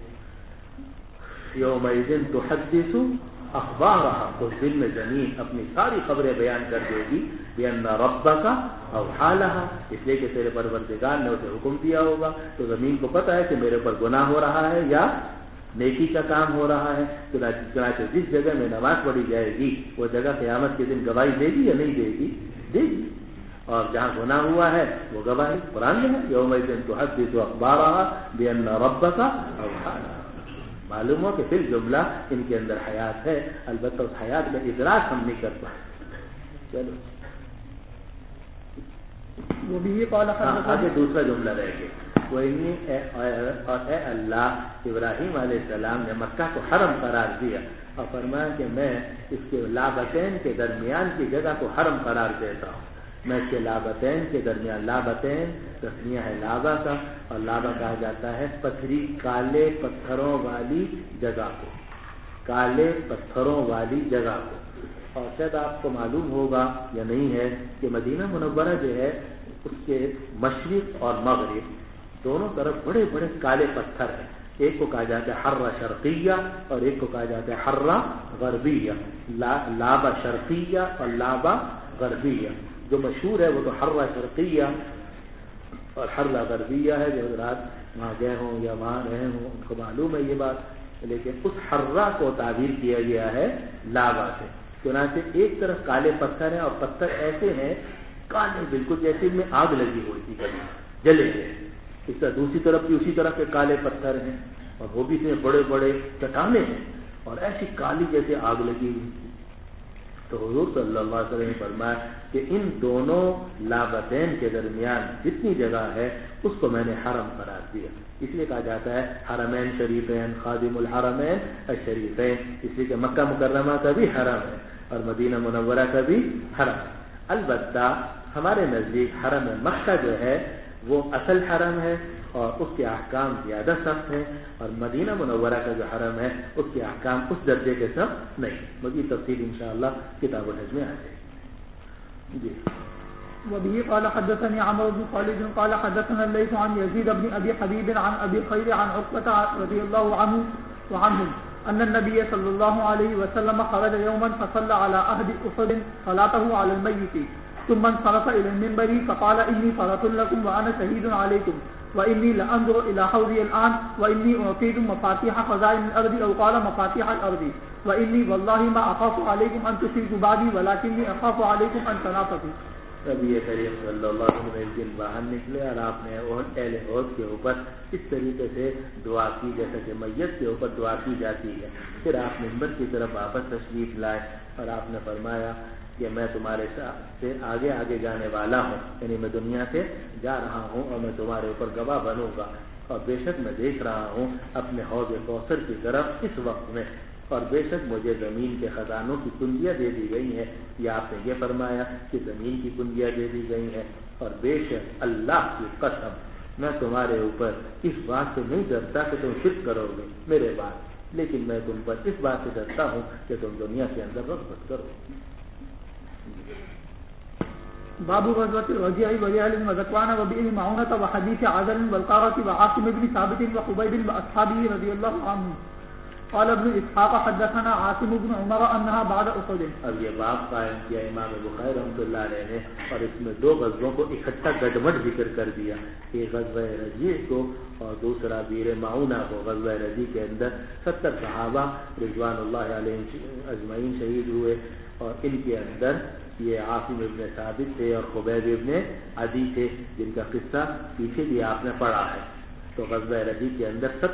یومئذ تحدث اخبارها، اس دن میں زمین اپنی ساری خبریں بیان کر دے گی، بأن ربک اوحی لها، اس لیے کہ تیرے پروردگار نے اسے حکم دیا ہوگا۔ تو زمین کو پتہ ہے کہ میرے اوپر گناہ ہو رہا ہے یا نیکی کا کام ہو رہا ہے، چنانچہ جس جگہ میں نماز پڑھی جائے گی وہ جگہ قیامت کے دن گواہی دے گی یا نہیں دے گی؟ دے گی۔ اور جہاں گناہ ہوا ہے وہ گواہی قرآن میں ہے، یومئذ تحدث اخبارها بأن ربک اوحی لها۔ معلوم ہو کہ پھر جملہ ان کے اندر حیات ہے، البتہ اس حیات کا ادراک ہم نہیں کر پائے۔ چلو وہ بھی یہ قال آگے دوسرا جملہ رہ گیا، اور اے اللہ، ابراہیم علیہ السلام نے مکہ کو حرم قرار دیا اور فرمایا کہ میں اس کے لابتین کے درمیان کی جگہ کو حرم قرار دیتا ہوں۔ میں اس کے لابتین کے درمیان، لابتین تسمیہ ہے لابا کا، اور لابا کہا جاتا ہے پتھری کالے پتھروں والی جگہ کو، کالے پتھروں والی جگہ کو۔ اور شاید آپ کو معلوم ہوگا یا نہیں ہے کہ مدینہ منورہ جو ہے اس کے مشرق اور مغرب دونوں طرف بڑے بڑے کالے پتھر ہیں، ایک کو کہا جاتا ہے حرہ شرقیہ اور ایک کو کہا جاتا ہے حرہ غربیہ، لابا شرقیہ اور لابا غربیہ۔ جو مشہور ہے وہ تو حرہ شرقیہ اور حرہ غربیہ ہے، جو حضرات وہاں گئے ہوں یا وہاں رہے ہوں ان کو معلوم ہے یہ بات، لیکن اس حرہ کو تعبیر کیا گیا ہے لابا سے۔ چنانچہ ایک طرف کالے پتھر ہیں اور پتھر ایسے ہیں کالے بالکل جیسے ان میں آگ لگی ہوئی تھی، کبھی جلے گئے۔ اس طرح دوسری طرف بھی اسی طرح کے کالے پتھر ہیں اور وہ بھی اتنے بڑے بڑے چٹانیں ہیں اور ایسی کالی جیسے آگ لگی ہوئی تھی۔ تو حضور صلی اللہ علیہ وسلم نے فرمایا کہ ان دونوں لابتین کے درمیان جتنی جگہ ہے اس کو میں نے حرم قرار دیا۔ اس لیے کہا جاتا ہے حرمین شریفین خادم الحرمین الشریفین، اس لیے کہ مکہ مکرمہ کا بھی حرم ہے اور مدینہ منورہ کا بھی حرم ہے۔ البتہ ہمارے نزدیک حرم مکہ جو ہے وہ اصل حرم ہے اور اس کے احکام زیادہ سخت ہیں، اور مدینہ منورہ کا جو حرم ہے اس کے احکام اس درجے کے سخت نہیں۔ مزید تفصیل انشاءاللہ کتاب الحج میں آ جائے گی۔ جی وبه قال حدثني عمرو بن خالد قال حدثنا الليث عن يزيد بن ابي حبيب عن ابي خير عن عقبة رضي الله عنه وعنهم ان النبي صلى الله عليه وسلم خرج يوما فصلى على عهد احد صلاته على الميت ثم انصرف الى المنبر فقال اني فرط لكم وانا شهيد عليكم واني لانظر الى حوضي الان واني اعطيت مفاتيح خزائن الارض او قال مفاتيح الارض واني والله ما اخاف عليكم ان تشركوا بعدي ولكني اخاف عليكم ان تنافقوا۔ نبی کریم صلی اللہ علیہ وسلم ایک دن باہر نکلے اور آپ نے اہل احد کے اوپر اس طریقے سے دعا کی جیسا کہ میت کے اوپر دعا کی جاتی ہے۔ پھر آپ منبر کی طرف واپس تشریف لائے اور آپ نے فرمایا کہ میں تمہارے سے آگے آگے جانے والا ہوں، یعنی میں دنیا سے جا رہا ہوں اور میں تمہارے اوپر گواہ بنوں گا، اور بے شک میں دیکھ رہا ہوں اپنے حوض کوثر کی طرف اس وقت میں، اور بے شک مجھے زمین کے خزانوں کی کنجیاں دے دی گئی ہیں، یا آپ نے یہ فرمایا کہ زمین کی کنجیاں دے دی گئی ہیں، اور بے شک اللہ کی قسم میں تمہارے اوپر اس بات سے نہیں ڈرتا کہ تم شرک کرو گے میرے بعد، لیکن میں تم پر اس بات سے ڈرتا ہوں کہ تم دنیا کے اندر رغبت کرو۔ باب غزوة الرجيع ورجال وذكوان وبئر معونة وحديث عذل والقارة وعاصم بن ثابت وخبيب وأصحابه رضي الله عنهم قال ابن اسحاق حدثنا عاصم بن عمر انها بعد احد. اب یہ باب قائم کیا امام بخاری رحمۃ اللہ علیہ نے اور اس میں دو غزووں کو اکٹھا گڈمٹ ذکر کر دیا، ایک غزوہ رجیع کو اور دوسرا بیر معونہ کو. غزوہ رجیع کے اندر 70 صحابہ رضوان اللہ علیہم اجمعین شہید ہوئے اور ان کے اندر یہ عاصم ابن ثابت تھے اور خبیب ابن عدی تھے جن کا قصہ پیچھے بھی آپ نے پڑھا ہے. تو غزوہ رجیع کے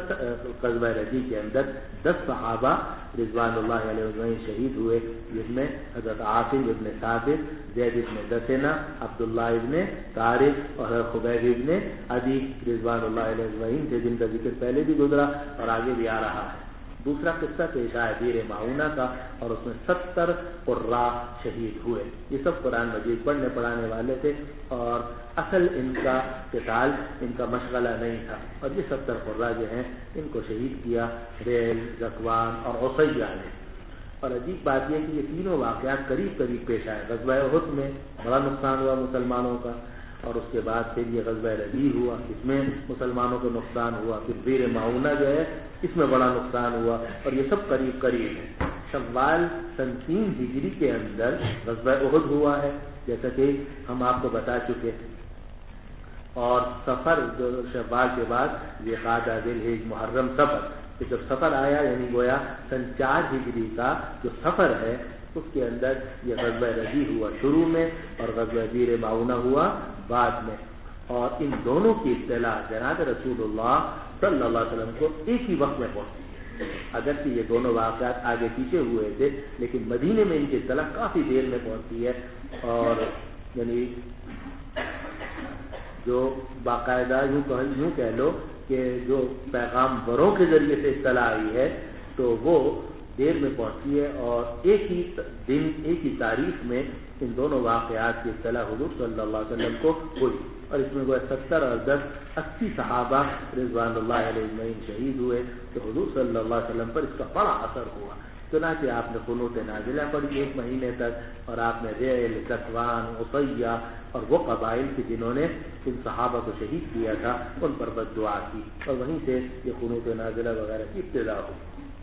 اندر 10 صحابہ رضوان اللہ علیہ اجمعین شہید ہوئے، جس میں حضرت عاصم ابن ثابت، زید ابن دسنہ، عبداللہ ابن طارق اور خبیب ابن عدی رضوان اللہ علیہ اجمعین تھے، جن کا ذکر پہلے بھی گزرا اور آگے بھی آ رہا ہے. دوسرا قصہ پیش آیا بیر معونہ کا اور اس میں 70 قراء شہید ہوئے. یہ سب قرآن مجید پڑھنے پڑھانے والے تھے اور اصل ان کا قتال ان کا مشغلہ نہیں تھا. اور یہ 70 قراء جو ہیں ان کو شہید کیا ریل، ذکوان اور عصیہ نے. اور عجیب بات یہ کہ یہ تینوں واقعات قریب قریب پیش آئے. غزوہ احد میں بڑا نقصان ہوا مسلمانوں کا، اور اس کے بعد پھر یہ غزوہ رجیع ہوا، اس میں مسلمانوں کو نقصان ہوا. پھر بیر معونہ جو ہے اس میں بڑا نقصان ہوا، اور یہ سب قریب قریب ہیں. شوال سن 3 ہجری کے اندر غزوہ احد ہوا ہے جیسا کہ ہم آپ کو بتا چکے، اور سفر جو شوال کے بعد ذوالقعدہ، ذوالحجہ، محرم، سفر، کہ جب سفر آیا یعنی گویا سن 4 ہجری کا جو سفر ہے اس کے اندر یہ غزوہ رجیع ہوا شروع میں اور غزوہ بیر معونہ ہوا بعد میں. اور ان دونوں کی اطلاع جناب رسول اللہ صلی اللہ علیہ وسلم کو ایک ہی وقت میں پہنچی. اگرچہ یہ دونوں واقعات آگے پیچھے ہوئے تھے لیکن مدینے میں ان کی اطلاع کافی دیر میں پہنچی ہے. اور یعنی جو باقاعدہ یوں کہہ لو کہ جو پیغام بروں کے ذریعے سے اطلاع آئی ہے تو وہ دیر میں پہنچی ہے، اور ایک ہی دن ایک ہی تاریخ میں ان دونوں واقعات کی اطلاع حضور صلی اللہ علیہ وسلم کو ہوئی. اور اس میں وہ 70 اور 10 80 صحابہ رضوان اللہ علیہ اجمعین شہید ہوئے. تو حضور صلی اللہ علیہ وسلم پر اس کا بڑا اثر ہوا. چنانچہ آپ نے قنوت نازلہ پڑھی 1 مہینے تک، اور آپ نے ریل، ذکوان، عصیہ اور وہ قبائل کے جنہوں نے ان صحابہ کو شہید کیا تھا ان پر بد دعا کی، اور وہیں سے یہ قنوت نازلہ وغیرہ کی ابتدا ہوئی.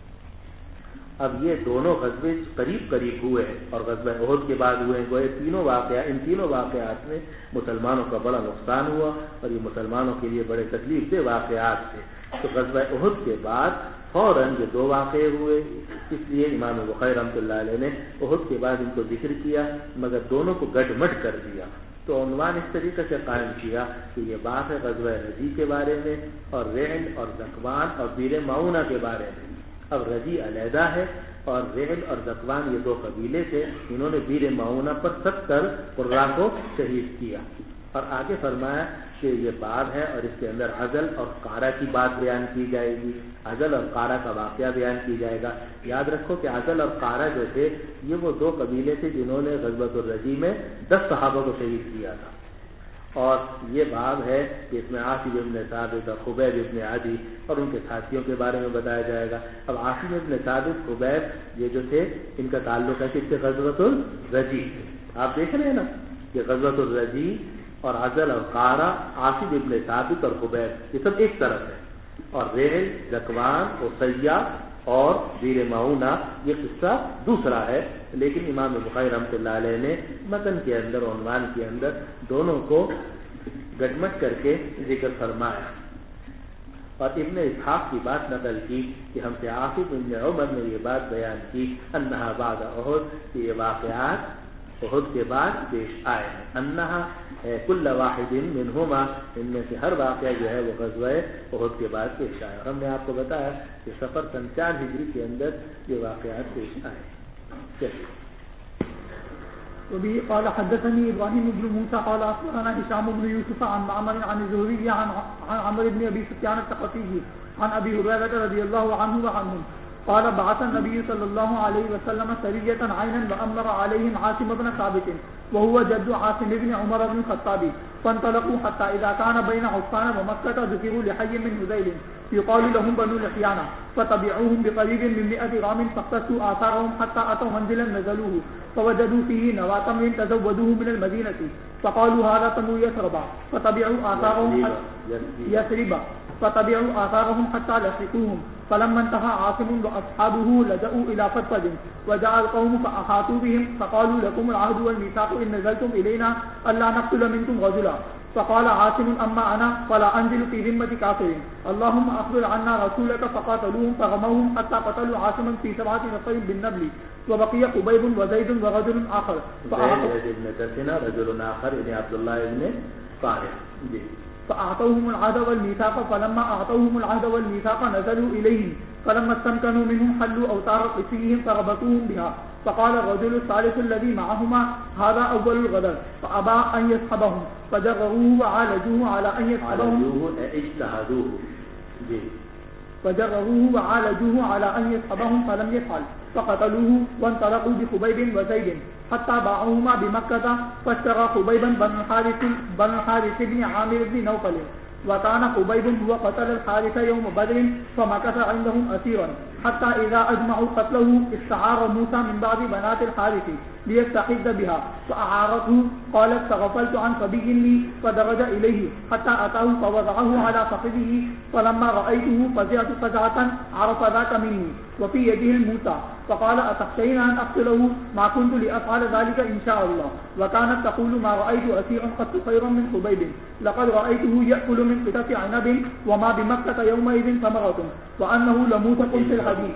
اب یہ دونوں غزوے قریب قریب ہوئے اور غزوہ احد کے بعد ہوئے. ان تینوں واقعات میں مسلمانوں کا بڑا نقصان ہوا اور یہ مسلمانوں کے لیے بڑے تکلیف دہ واقعات تھے. تو غزوہ احد کے بعد فوراً یہ 2 واقعے ہوئے، اس لیے امام بخاری رحمۃ اللہ علیہ نے احد کے بعد ان کو ذکر کیا مگر دونوں کو گڈ مٹ کر دیا. تو عنوان اس طریقے سے قائم کیا کہ یہ بات ہے غزوہ رجیع کے بارے میں اور ریل اور ذکوان اور بیر معونہ کے بارے میں. اب رجیع علیحدہ ہے اور ریل اور ذکوان یہ 2 قبیلے تھے، انہوں نے بیر معونہ پر 70 قراء کو شہید کیا. اور آگے فرمایا کہ یہ باب ہے اور اس کے اندر عزل اور قارہ کی بات بیان کی جائے گی. عزل اور قارہ کا واقعہ بیان کی جائے گا. یاد رکھو کہ عزل اور قارہ جو تھے یہ وہ 2 قبیلے تھے جنہوں نے غزوۃ الرجیع میں 10 صحابہ کو شہید کیا تھا. اور یہ باب ہے کہ اس میں عاصم ابن ثابت اور خبیب ابن عدی اور ان کے ساتھیوں کے بارے میں بتایا جائے گا. اب عاصم ابن ثابت، خبیب یہ جو تھے ان کا تعلق ہے کس سے؟ غزوۃ الرجیع. آپ دیکھ رہے ہیں نا کہ غزوۃ الرجیع اور عزل اور قارہ، عاصم ابن ثابت اور خبیب یہ سب ایک طرف ہے، اور ریل، ذکوان، عصیہ اور بیر معونہ یہ قصہ دوسرا ہے. لیکن امام بخاری رحمۃ اللہ علیہ نے متن کے اندر عنوان کے اندر دونوں کو گڈمٹ کر کے ذکر فرمایا. اور ابن اسحاق کی بات نقل کی کہ ہم سے عاصم بن عمر نے یہ بات بیان کی انہا بعد احد، کہ یہ واقعات احد کے بعد پیش آئے ہیں. انہا کل واحد منہما، ان میں سے ہر واقعہ جو ہے وہ غزوہ احد کے بعد پیش آیا. ہم نے آپ کو بتایا کہ سفر سن 4 ہجری کے اندر یہ واقعات پیش آئے. وبه قال حدثني ابراهيم بن موسى قال اخبرنا هشام بن يوسف عن معمر عن الزهري عن عمرو بن ابي سفيان الثقفي عن ابي هريره رضي الله عنه وعنهم قال بعث النبي صلى الله عليه وسلم سرية عينا وامر عليهم عاصم بن ثابت وهو جد عاصم بن عمر بن الخطاب فانطلقوا حتى اذا كان بين عفان ومكة ذكروا لحي من هذيل يقال لهم بنو لحيانة فتبعوهم بقريب من 100 غام فاقتصوا آثارهم حتى أتوا منزلا نزلوه فوجدوا فيه نواة تمر تزودوه من المدينة فقالوا هذا تمر يثرب فتبعوا آثارهم حتى لحقوهم فلما انتهى عاصم وأصحابه لجأوا إلى فدفد وجاء القوم فأحاطوا بهم فقالوا لكم العهد والميثاق إن نزلتم إلينا ألا نقتل منكم رجلا فقال عاصم أما أنا فلا أنزل في ذمة كافر اللهم أخبر عنا رسولك فقاتلوهم فغموهم حتى قتلوا عاصما في 7 نفر بالنبل وبقي قبيب وزيد ورجل آخر رجل آخر يعني عبد الله بن طارق فأعطوهم العهد والميثاق فلما أعطوهم العهد والميثاق نزلوا إليهم فلما استمكنوا منهم حلوا أوتار قسيهم فربطوهم بها فقال الرجل الثالث الذي معهما هذا أول الغدر فأبى أن يصحبهم فجرروه وعالجوه على أن يصحبهم فلم يفعل فقتلوه وانطلقوا بخبيب وزيد حتى باعوهما بمكة فاشترى خبيبا بن الحارث بن عامر بن نوفل وكان خبيب هو قتل الحارث يوم بدر فمكث عندهم أسيرا حتى إذا أجمعوا قتله استعار موسى من بعض بنات الحارث ليستحد بها فأعارته قالت تغفلت عن صبي لي فدرج إليه حتى أتاه فوضعه على فخذه فلما رأيته فزعت فزعة عرف ذاك مني وفي يده الموسى فقال أتخشين أن أقتله ما كنت لأفعل ذلك إن شاء الله وكانت تقول ما رأيت أسيرا قد خيرا من خبيب لقد رأيته يأكل من قطة عنب وما بمكة يومئذ ثمرة وأنه لموثق في الحديد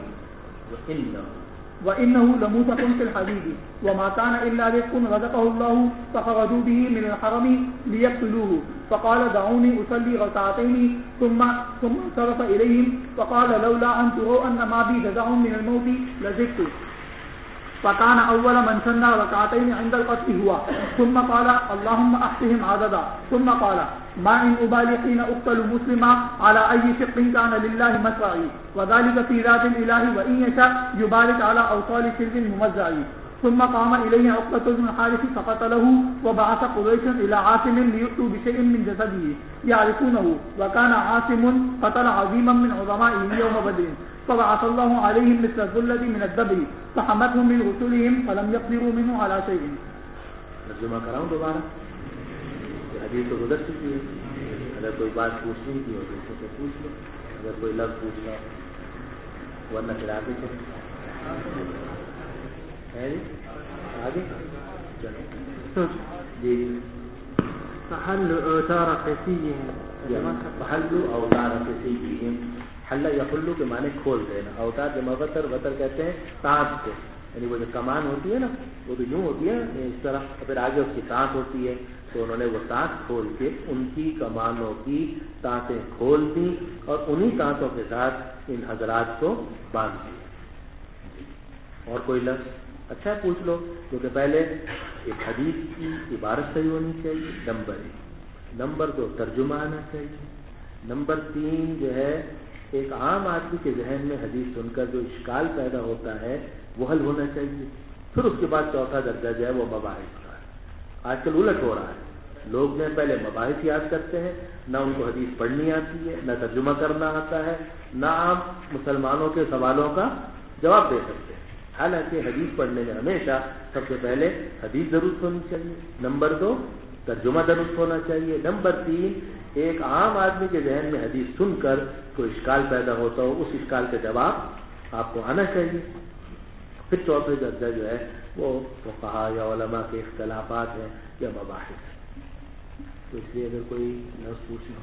وما كان إلا رزق رزقه الله فخرجوا به من الحرم ليقتلوه فقال دعوني أصلي ركعتين ثم انصرف إليهم فقال لولا أن تروا أن ما بي جزع من الموت لزدت فكان أول من سنى ركعتين عند القتل هو ثم قال اللهم أحصهم عددا ثم قال ما إن أبالي حين أقتل مسلما على أي شق كان لله مسرعي وذلك في ذات الإله وإن يشاء يبارك على أوصال سر ممزعي ثم قام إليه عقبة بن الحارث فقتله وبعث قريش إلى عاصم ليؤتوا بشيء من جسده يعرفونه وكان عاصم قتل عظيما من عظمائهم يوم بدر فبعث الله عليهم مثل الذلة من الدبر فحمتهم من رسلهم فلم يقدروا منه على شيء. ترجمہ کراؤں دوبارہ؟ حدیث تو گزر چکی ہے. اگر کوئی بات پوچھنی کی ہو تو اس سے پوچھ لو, اگر کوئی لفظ پوچھنا ورنہ پھر آگے چلیں. آگے جی فحل اوتار قسیہم فحل اوتار قسیہم. حل یحل کے معنی کھول دینا. اوتار جمع وتر, وتر کہتے ہیں تانچ کو, یعنی وہ جو کمان ہوتی ہے نا وہ تو یوں ہوتی ہے اس طرح, پھر آگے اس کی تانچ ہوتی ہے, تو انہوں نے وہ تانچ کھول کے ان کی کمانوں کی تانچیں کھول دی اور انہی تانچوں کے ساتھ ان حضرات کو باندھ دیا. اور کوئی لفظ اچھا پوچھ لو, کیونکہ پہلے ایک حدیث کی عبارت صحیح ہونی چاہیے, نمبر 1. نمبر 2 ترجمہ آنا چاہیے. نمبر 3 جو ہے ایک عام آدمی کے ذہن میں حدیث سن کر جو اشکال پیدا ہوتا ہے وہ حل ہونا چاہیے. پھر اس کے بعد چوتھا درجہ جو ہے وہ مباحث کا ہے. آج کل الٹ ہو رہا ہے, لوگ جو پہلے مباحث یاد کرتے ہیں, نہ ان کو حدیث پڑھنی آتی ہے, نہ ترجمہ کرنا آتا ہے, نہ عام مسلمانوں کے سوالوں کا جواب دے سکتے ہیں. حالانکہ حدیث پڑھنے میں ہمیشہ سب سے پہلے حدیث درست ہونی چاہیے, نمبر 2 ترجمہ درست ہونا چاہیے, نمبر 3 ایک عام آدمی کے ذہن میں حدیث سن کر کوئی اشکال پیدا ہوتا ہو اس اشکال کا جواب آپ کو آنا چاہیے. پھر چوتھا درجہ جو ہے وہ فقہا یا علماء کے اختلافات ہیں یا مباحث. تو اس لیے اگر کوئی لفظ پوچھنا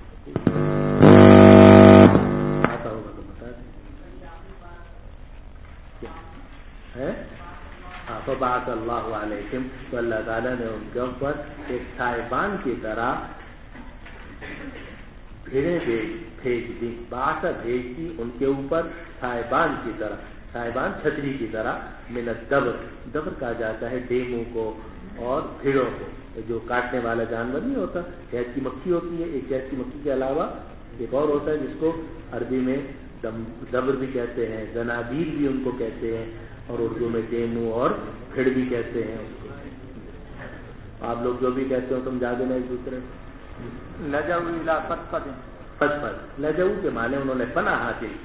آتا ہوگا تو بتا دیں. فبعث اللہ علیکم, تو اللہ تعالیٰ نے ان کے اوپر ایک صاحبان کی طرح بھیڑیں بھیج دی. بعث بھیج دی ان کے اوپر صاحبان کی طرح, صاحبان چھتری کی طرح, من الدبر, دبر کہا جاتا ہے ڈیموں کو اور بھیڑوں کو, جو کاٹنے والا جانور نہیں ہوتا, شہد کی مکھی ہوتی ہے, ایک شہد کی مکھی کے علاوہ ایک اور ہوتا ہے جس کو عربی میں دبر بھی کہتے ہیں, زنابیر بھی ان کو کہتے ہیں, اور اردو میں ڈیمو اور بھیڑ بھی کہتے ہیں. آپ لوگ جو بھی کہتے ہو سمجھا دینا ایک دوسرے. لجؤ الی فدفد, لجؤ کے معنی انہوں نے پناہ حاصل کی,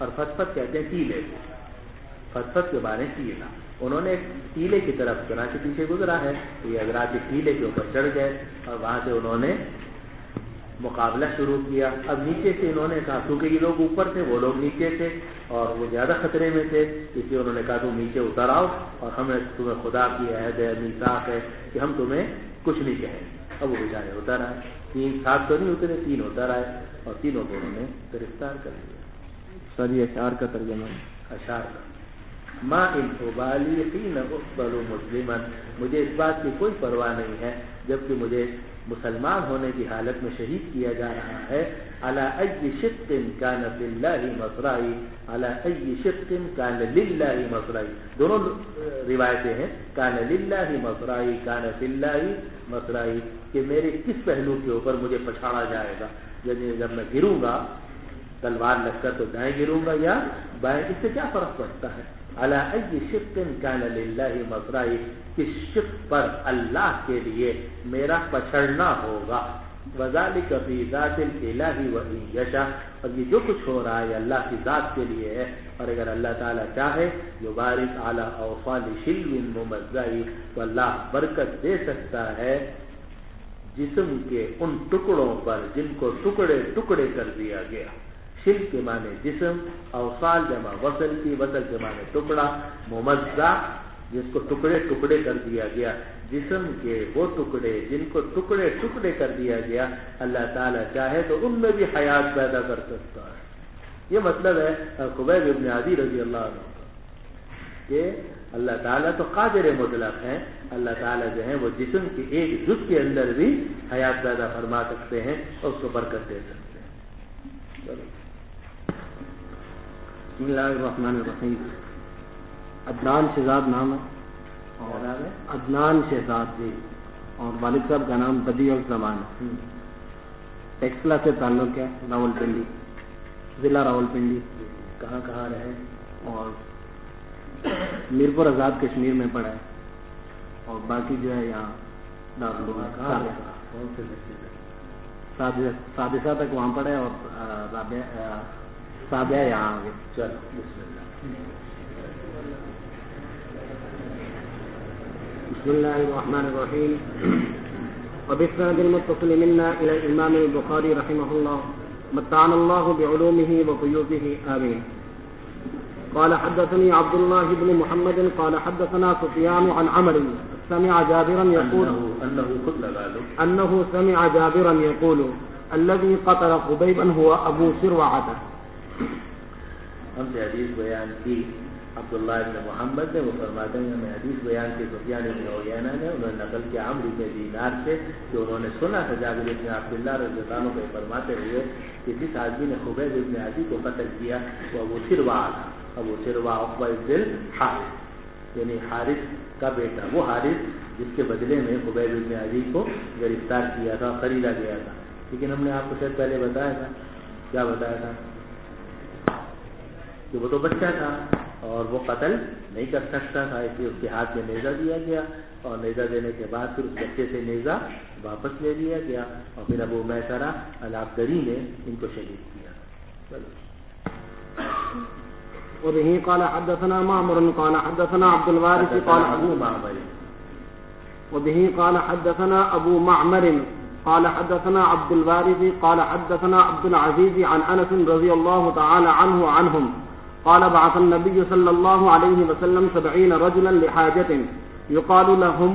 اور فت کہتے ہیں ٹیلے کو. فت کے بارے ٹیلا, انہوں نے ٹیلے کی طرف چنانچہ پیچھے گزرا ہے, یہ حضرات ٹیلے کے اوپر چڑھ گئے اور وہاں سے انہوں نے مقابلہ شروع کیا. اب نیچے سے انہوں نے کہا, کیونکہ یہ لوگ اوپر تھے, وہ لوگ نیچے تھے اور وہ زیادہ خطرے میں تھے, اس لیے انہوں نے کہا تم نیچے اتر آؤ اور ہمیں تمہیں خدا کی عہد ہے, میثاق ہے کہ ہم تمہیں کچھ نہیں کہیں. اب وہ بیچارے اتر آئے, 3 7 تو نہیں اترے, 3 اتر آئے اور تینوں کو انہوں نے گرفتار کر لیا. سر یہ اشعار کا ترجمہ ہے. اشعار کا ما ان ابالی حین اقبل مسلما, مجھے اس بات کی کوئی پرواہ نہیں ہے جبکہ مجھے مسلمان ہونے کی حالت میں شہید کیا جا رہا ہے. علی ای شق کان فی اللہ مصرعی, علی ای شق کان للہ مصرعی, دونوں روایتیں ہیں, کان للہ مصرعی کان فی اللہ مصرعی, کہ میرے کس پہلو کے اوپر مجھے پچھاڑا جائے گا. یعنی جب میں گروں گا تلوار لگ کر تو دائیں گروں گا یا بائیں, اس سے کیا فرق پڑتا ہے. علی ای شق کان للہ مصرعی, کس شق پر اللہ کے لیے میرا پچھڑنا ہوگا. وذالک فی ذات الالہ وان یشاء, اور یہ جو کچھ ہو رہا ہے اللہ کی ذات کے لیے ہے, اور اگر اللہ تعالیٰ چاہے یبارک علی اوصال شلو ممزع, تو اللہ برکت دے سکتا ہے جسم کے ان ٹکڑوں پر جن کو ٹکڑے ٹکڑے کر دیا گیا. شل کے معنی جسم, اوصال جمع وصل کی, وصل کے معنی ٹکڑا, ممزع جس کو ٹکڑے ٹکڑے کر دیا گیا. جسم کے وہ ٹکڑے جن کو ٹکڑے ٹکڑے کر دیا گیا, اللہ تعالیٰ چاہے تو ان میں بھی حیات پیدا کر سکتا ہے. یہ مطلب ہے خبیب ابن عدی رضی اللہ عنہ کہ اللہ تعالیٰ تو قادر مطلق ہیں, اللہ تعالیٰ جو ہیں وہ جسم کے ایک جز کے اندر بھی حیات پیدا فرما سکتے ہیں اور اس کو برکت دے سکتے ہیں. چلو. بسم اللہ الرحمن الرحیم. عدنان شہزاد نام ہے, اور عدنان شہزاد جی, اور والد صاحب کا نام بدیع الزمان ہے. ٹیکسلا سے تعلق ہے, راول پنڈی, ضلع راول پنڈی. کہاں کہاں رہے؟ اور میرپور آزاد کشمیر میں پڑھا ہے, اور باقی جو ہے یہاں سادسہ تک وہاں پڑھے, اور سابعہ یہاں آگے. چلو بسم اللہ. بسم الله الرحمن الرحيم. وبالسند المتصل منا إلى الإمام البخاري رحمه الله متعنا الله بعلومه وفيوضه آمين. قال حدثني عبد الله بن محمد قال حدثنا سفيان عن عمرو سمع جابرا يقول أنه سمع جابرا يقول الذي قتل خبيبا هو أبو سروعة. ہم سے حدیث بیان کی عبداللہ ابن محمد نے, وہ فرماتے ہیں ہمیں حدیث بیان کی سفیان ابن عیینہ نے, انہوں نے نقل کیا عمرو بن دینار سے کہ انہوں نے سنا تھا جابر بن عبداللہ رضی اللہ عنہ کو فرماتے ہوئے کہ جس آدمی نے خبیب ابن عدی کو قتل کیا وہ ابو سروا تھا. ابو سروا عقبہ بن الحارث, یعنی حارث کا بیٹا, وہ حارث جس کے بدلے میں خبیب ابن عدی کو گرفتار کیا تھا, خریدا گیا تھا. لیکن ہم نے آپ کو شاید پہلے بتایا تھا, کیا بتایا تھا, کہ وہ تو بچہ تھا اور وہ قتل نہیں کر سکتا تھا, اس لیے اس کے ہاتھ میں نیزہ دیا گیا, اور نیزہ دینے کے بعد پھر اس بچے سے نیزہ واپس لے لیا گیا, اور پھر ابو میسرہ العبدری نے ان کو شہید کیا. وبه قال حدثنا معمر قال حدثنا عبد الوارث قال ابو معمر. وبه قال حدثنا ابو معمر قال حدثنا عبد الوارث قال حدثنا عبد العزيز عن انس رضي الله تعالى عنه عنهم قال بعث النبي صلى الله عليه وسلم 70 رجلا لحاجة يقال لهم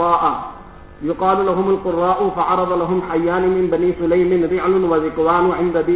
القراء فعرض لهم حيان من بني سليم رعل وذكوان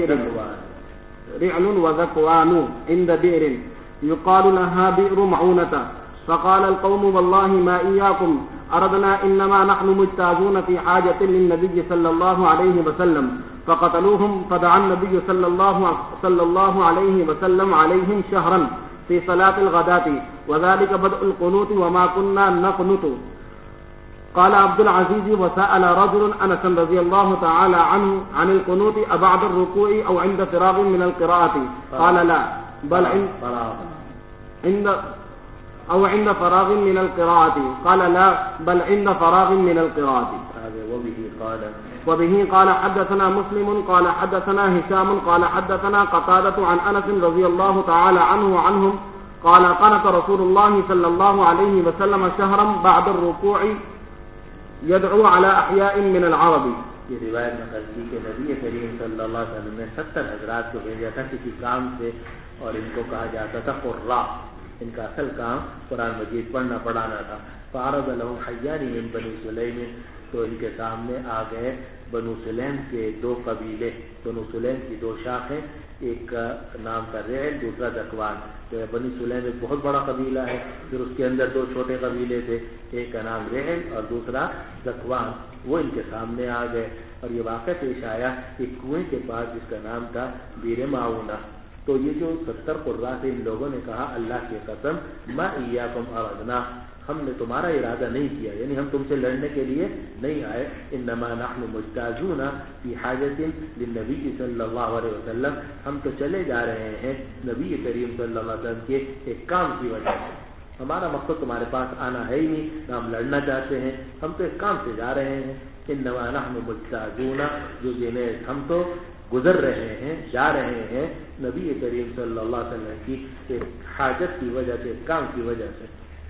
عند بئر يقال لها بئر معونة. فقال القوم والله ما إياكم أردنا إنما نحن مجتازون في حاجة للنبي صلى الله عليه وسلم فقتلوهم. فدعا النبي صلى الله عليه وسلم عليهم شهرا في صلاة الغداة وذلك بدء القنوت وما كنا نقنط. قال عبد العزيز وسأل رجل أنس رضي الله تعالى عنه عن القنوت أبعد الركوع أو عند فراغ من القراءة قال لا بل عند فراغ من القراءة قال لا بل عند فراغ من القراءة. وہ وبه قال حدثنا مسلم قال حدثنا هشام قال حدثنا قتادة عن أنس رضي الله تعالى عنه وعنهم قال قنت رسول الله صلى الله عليه وسلم شهرا بعد الركوع يدعو على أحياء من العرب. یہ روایت نقل کی کہ نبی کریم صلی اللہ علیہ وسلم نے 70 حضرات کو بھیجا تھا کسی کام سے، اور ان کو کہا جاتا تھا قراء. ان کا اصل کام قرآن مجید پڑھنا پڑھانا تھا. فعرض لهم حیان من بنی سلیم، تو ان کے سامنے آ گئے بنو سلیم کے دو قبیلے، بنو سلیم کی دو شاخیں، ایک کا نام تھا رعل، دوسرا ذکوان. تو بنی سلیم ایک بہت بڑا قبیلہ ہے، پھر اس کے اندر دو چھوٹے قبیلے تھے، ایک کا نام رعل اور دوسرا ذکوان. وہ ان کے سامنے آ گئے اور یہ واقعہ پیش آیا ایک کنویں کے پاس جس کا نام تھا بیر معونہ. تو یہ جو 70 قراء تھے ان لوگوں نے کہا اللہ کی قسم ما ایاکم اردنا، ہم نے تمہارا ارادہ نہیں کیا، یعنی ہم تم سے لڑنے کے لیے نہیں آئے. انما نحن مجتازون فی حاجت للنبی صلی اللہ علیہ وسلم، ہم تو چلے جا رہے ہیں نبی کریم صلی اللہ علیہ وسلم کے ایک کام کی وجہ سے. ہمارا مقصد تمہارے پاس آنا ہے ہی نہیں، نہ ہم لڑنا چاہتے ہیں، ہم تو ایک کام سے جا رہے ہیں. انما نحن مجتازون، جو جنہیں ہم تو گزر رہے ہیں، جا رہے ہیں نبی کریم صلی اللہ علیہ وسلم کی ایک حاجت کی وجہ سے، کام کی وجہ سے.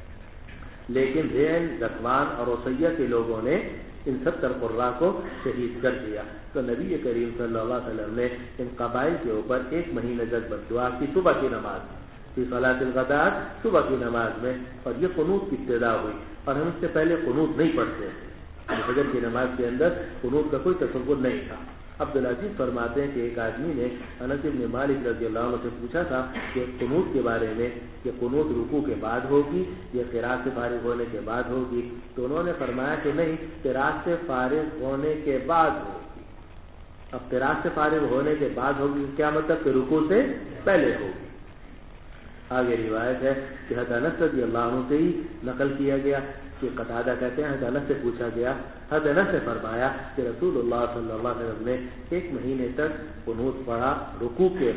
لیکن ذیل، ذکوان اور عصیہ کے لوگوں نے ان 70 قراء کو شہید کر دیا. تو نبی کریم صلی اللہ علیہ وسلم نے ان قبائل کے اوپر 1 مہینہ تک بد-دعا کی صبح کی نماز فی صلاۃ الغداۃ، صبح کی نماز میں، اور یہ قنوت کی ابتدا ہوئی. اور ہم اس سے پہلے قنوت نہیں پڑھتے تھے، فجر کی نماز کے اندر قنوت کا کوئی تصور نہیں تھا. عبدالعزیز فرماتے ہیں کہ ایک آدمی نے انس بن مالک رضی اللہ عنہ سے پوچھا تھا کہ قنوت کے بارے میں، کہ قنوت رکوع کے بعد ہوگی یا قرات سے فارغ ہونے کے بعد ہوگی؟ تو انہوں نے فرمایا کہ نہیں، قرات سے فارغ ہونے کے بعد ہوگی. اب قرات سے فارغ ہونے کے بعد ہوگی کیا مطلب؟ کہ رکوع سے پہلے ہوگی. آگے روایت ہے کہ حضرت انس رضی اللہ عنہ سے ہی نقل کیا گیا کہ قتادہ کہتے ہیں حضرت انس سے پوچھا گیا، حضرت انس نے فرمایا کہ رسول اللہ صلی اللہ علیہ وسلم نے 1 مہینے تک قنوت پڑھا رکوع کے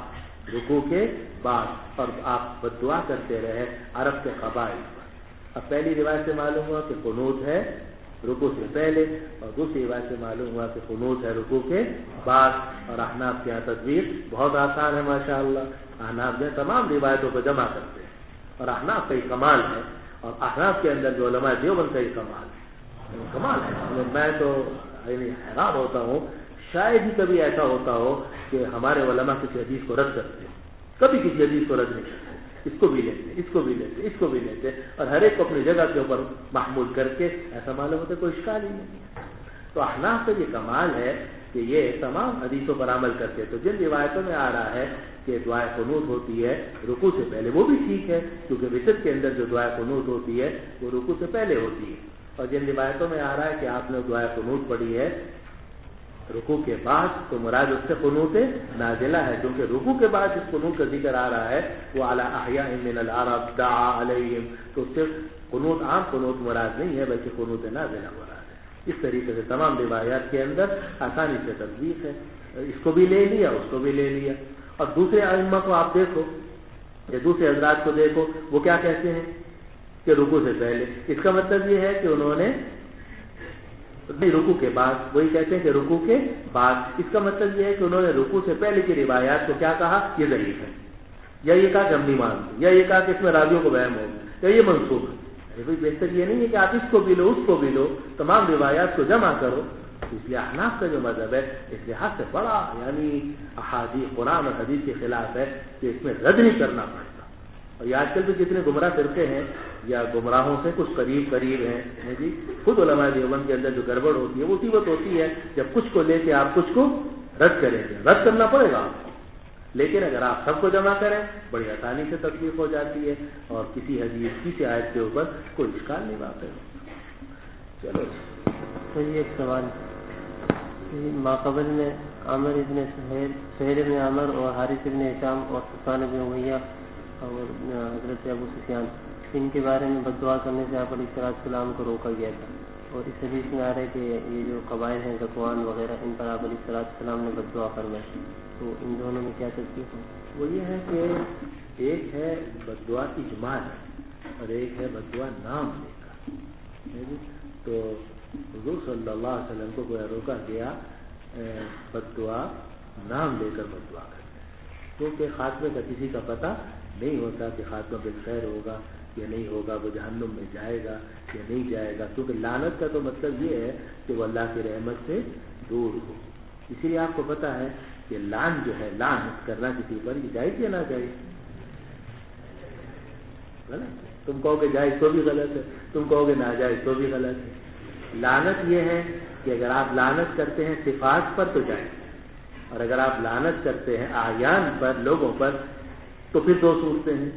بعد، اور آپ بددعا کرتے رہے عرب کے قبائل پر. اب پہلی روایت سے معلوم ہوا کہ قنوت ہے رکوع سے پہلے، اور دوسری روایت سے معلوم ہوا کہ قنوت ہے رکوع کے بعد. اور احناف کی تدبیر بہت آسان ہے ماشاءاللہ. احناف نے تمام روایتوں کو جمع کرتے ہیں، اور احناف کا ہی کمال ہے، اور احناف کے اندر جو علماء دیوبند کا ہی کمال ہے. میں تو حیران ہوتا ہوں، شاید ہی کبھی ایسا ہوتا ہو کہ ہمارے علماء کسی حدیث کو رد کرتے ہیں. کبھی کسی حدیث کو رد نہیں کرتے، اس کو بھی لیتے، اس کو بھی لیتے، اس کو بھی لیتے، اور ہر ایک کو اپنی جگہ کے اوپر محمول کر کے ایسا معلوم ہوتا ہے کوئی اشکال ہی نہیں. تو احناف کا یہ کمال ہے کہ یہ تمام حدیثوں پر عمل کرتے. تو جن روایتوں میں آ رہا ہے کہ دعائے قنوت ہوتی ہے رکوع سے پہلے، وہ بھی ٹھیک ہے، کیونکہ وتر کے اندر جو دعائے قنوت ہوتی ہے وہ رکوع سے پہلے ہوتی ہے. اور جن روایتوں میں آ رہا ہے کہ آپ نے دعائے قنوت پڑھی ہے رکوع کے بعد، تو مراد اس سے قنوت نازلہ ہے، کیونکہ رکوع کے بعد جس قنوت کا ذکر آ رہا ہے وہ علی احیاء من العرب دعا علیہم، تو صرف قنوت عام قنوت مراد نہیں ہے بلکہ قنوت نازلہ مراد ہے. اس طریقے سے تمام روایات کے اندر آسانی سے تصدیق ہے. اس کو بھی لے لیا، اس کو بھی لے لیا. اور دوسرے ائمہ کو آپ دیکھو یا دوسرے حضرات کو دیکھو، وہ کیا کہتے ہیں کہ رکوع سے پہلے. اس کا مطلب یہ ہے کہ انہوں نے نہیں، رکوع کے بعد، وہی کہتے ہیں کہ رکوع کے بعد. اس کا مطلب یہ ہے کہ انہوں نے رکوع سے پہلے کی روایات کو کیا کہا؟ یہ ضعیف ہے، یا یہ کہا کہ ہم نہیں مانتے، یا یہ کہا کہ اس میں راویوں کو وہم ہوگا، یا یہ منسوخ ہے. کوئی بہتر یہ نہیں ہے کہ آپ اس کو بھی لو، اس کو بھی لو، تمام روایات کو جمع کرو. اس لیے احناف کا جو مذہب ہے اس لحاظ سے بڑا، یعنی احادیث قرآن اور حدیث کے خلاف ہے کہ اس میں رد نہیں کرنا پڑتا. اور یہ آج کل بھی جتنے گمراہ فرقے ہیں یا گمراہوں سے کچھ قریب ہیں جی، خود علماء دیوبند کے اندر جو گڑبڑ ہوتی ہے وہ اسی وقت ہوتی ہے جب کچھ کو لے کے آپ کچھ کو رد کریں گے. رد کرنا پڑے گا آپ کو، لیکن اگر آپ سب کو جمع کریں بڑی آسانی سے تصدیق ہو جاتی ہے، اور کسی حدیث کسی آیت کے اوپر کوئی اشکال نہیں واقع ہوتا. چلو تو یہ ایک سوال، ماقبل میں عامر ابن سہیل ابن عامر اور حارث ابن ہشام اور سفیان ابن امیہ اور حضرت ابو سفیان، ان کے بارے میں بد دعا کرنے سے آپ علیہ السلام کو روکا گیا تھا. اور اس حدیث میں آ رہا ہے کہ یہ جو قبائل ہیں ذکوان وغیرہ، ان پر آپ علیہ السلام نے بد دعا فرمائی. تو ان دونوں میں کیا تصدیق ہے؟ وہ یہ ہے کہ ایک ہے بد دعا کی جماعت اور ایک ہے بد دعا نام لے کر. تو حضور صلی اللہ علیہ وسلم کو کوئی روکا گیا بد دعا نام لے کر بد دعا کرتے ہیں، کیونکہ خاتمے کا کسی کا پتہ نہیں ہوتا کہ خاتمہ بالخیر ہوگا یا نہیں ہوگا، وہ جہنم میں جائے گا یا نہیں جائے گا، کیونکہ لعنت کا تو مطلب یہ ہے کہ وہ اللہ کی رحمت سے دور ہو۔ اسی لیے آپ کو پتہ ہے کہ لعن جو ہے، لعنت کرنا کسی پر، یہ جائز یا نہ جائز؟ تم کہو کہ جائز تو بھی غلط ہے، تم کہو کہ ناجائز تو بھی غلط ہے۔ لعنت یہ ہے کہ اگر آپ لعنت کرتے ہیں صفات پر تو جائز، اور اگر آپ لعنت کرتے ہیں اعیان پر، لوگوں پر، تو پھر دو صورتیں ہیں۔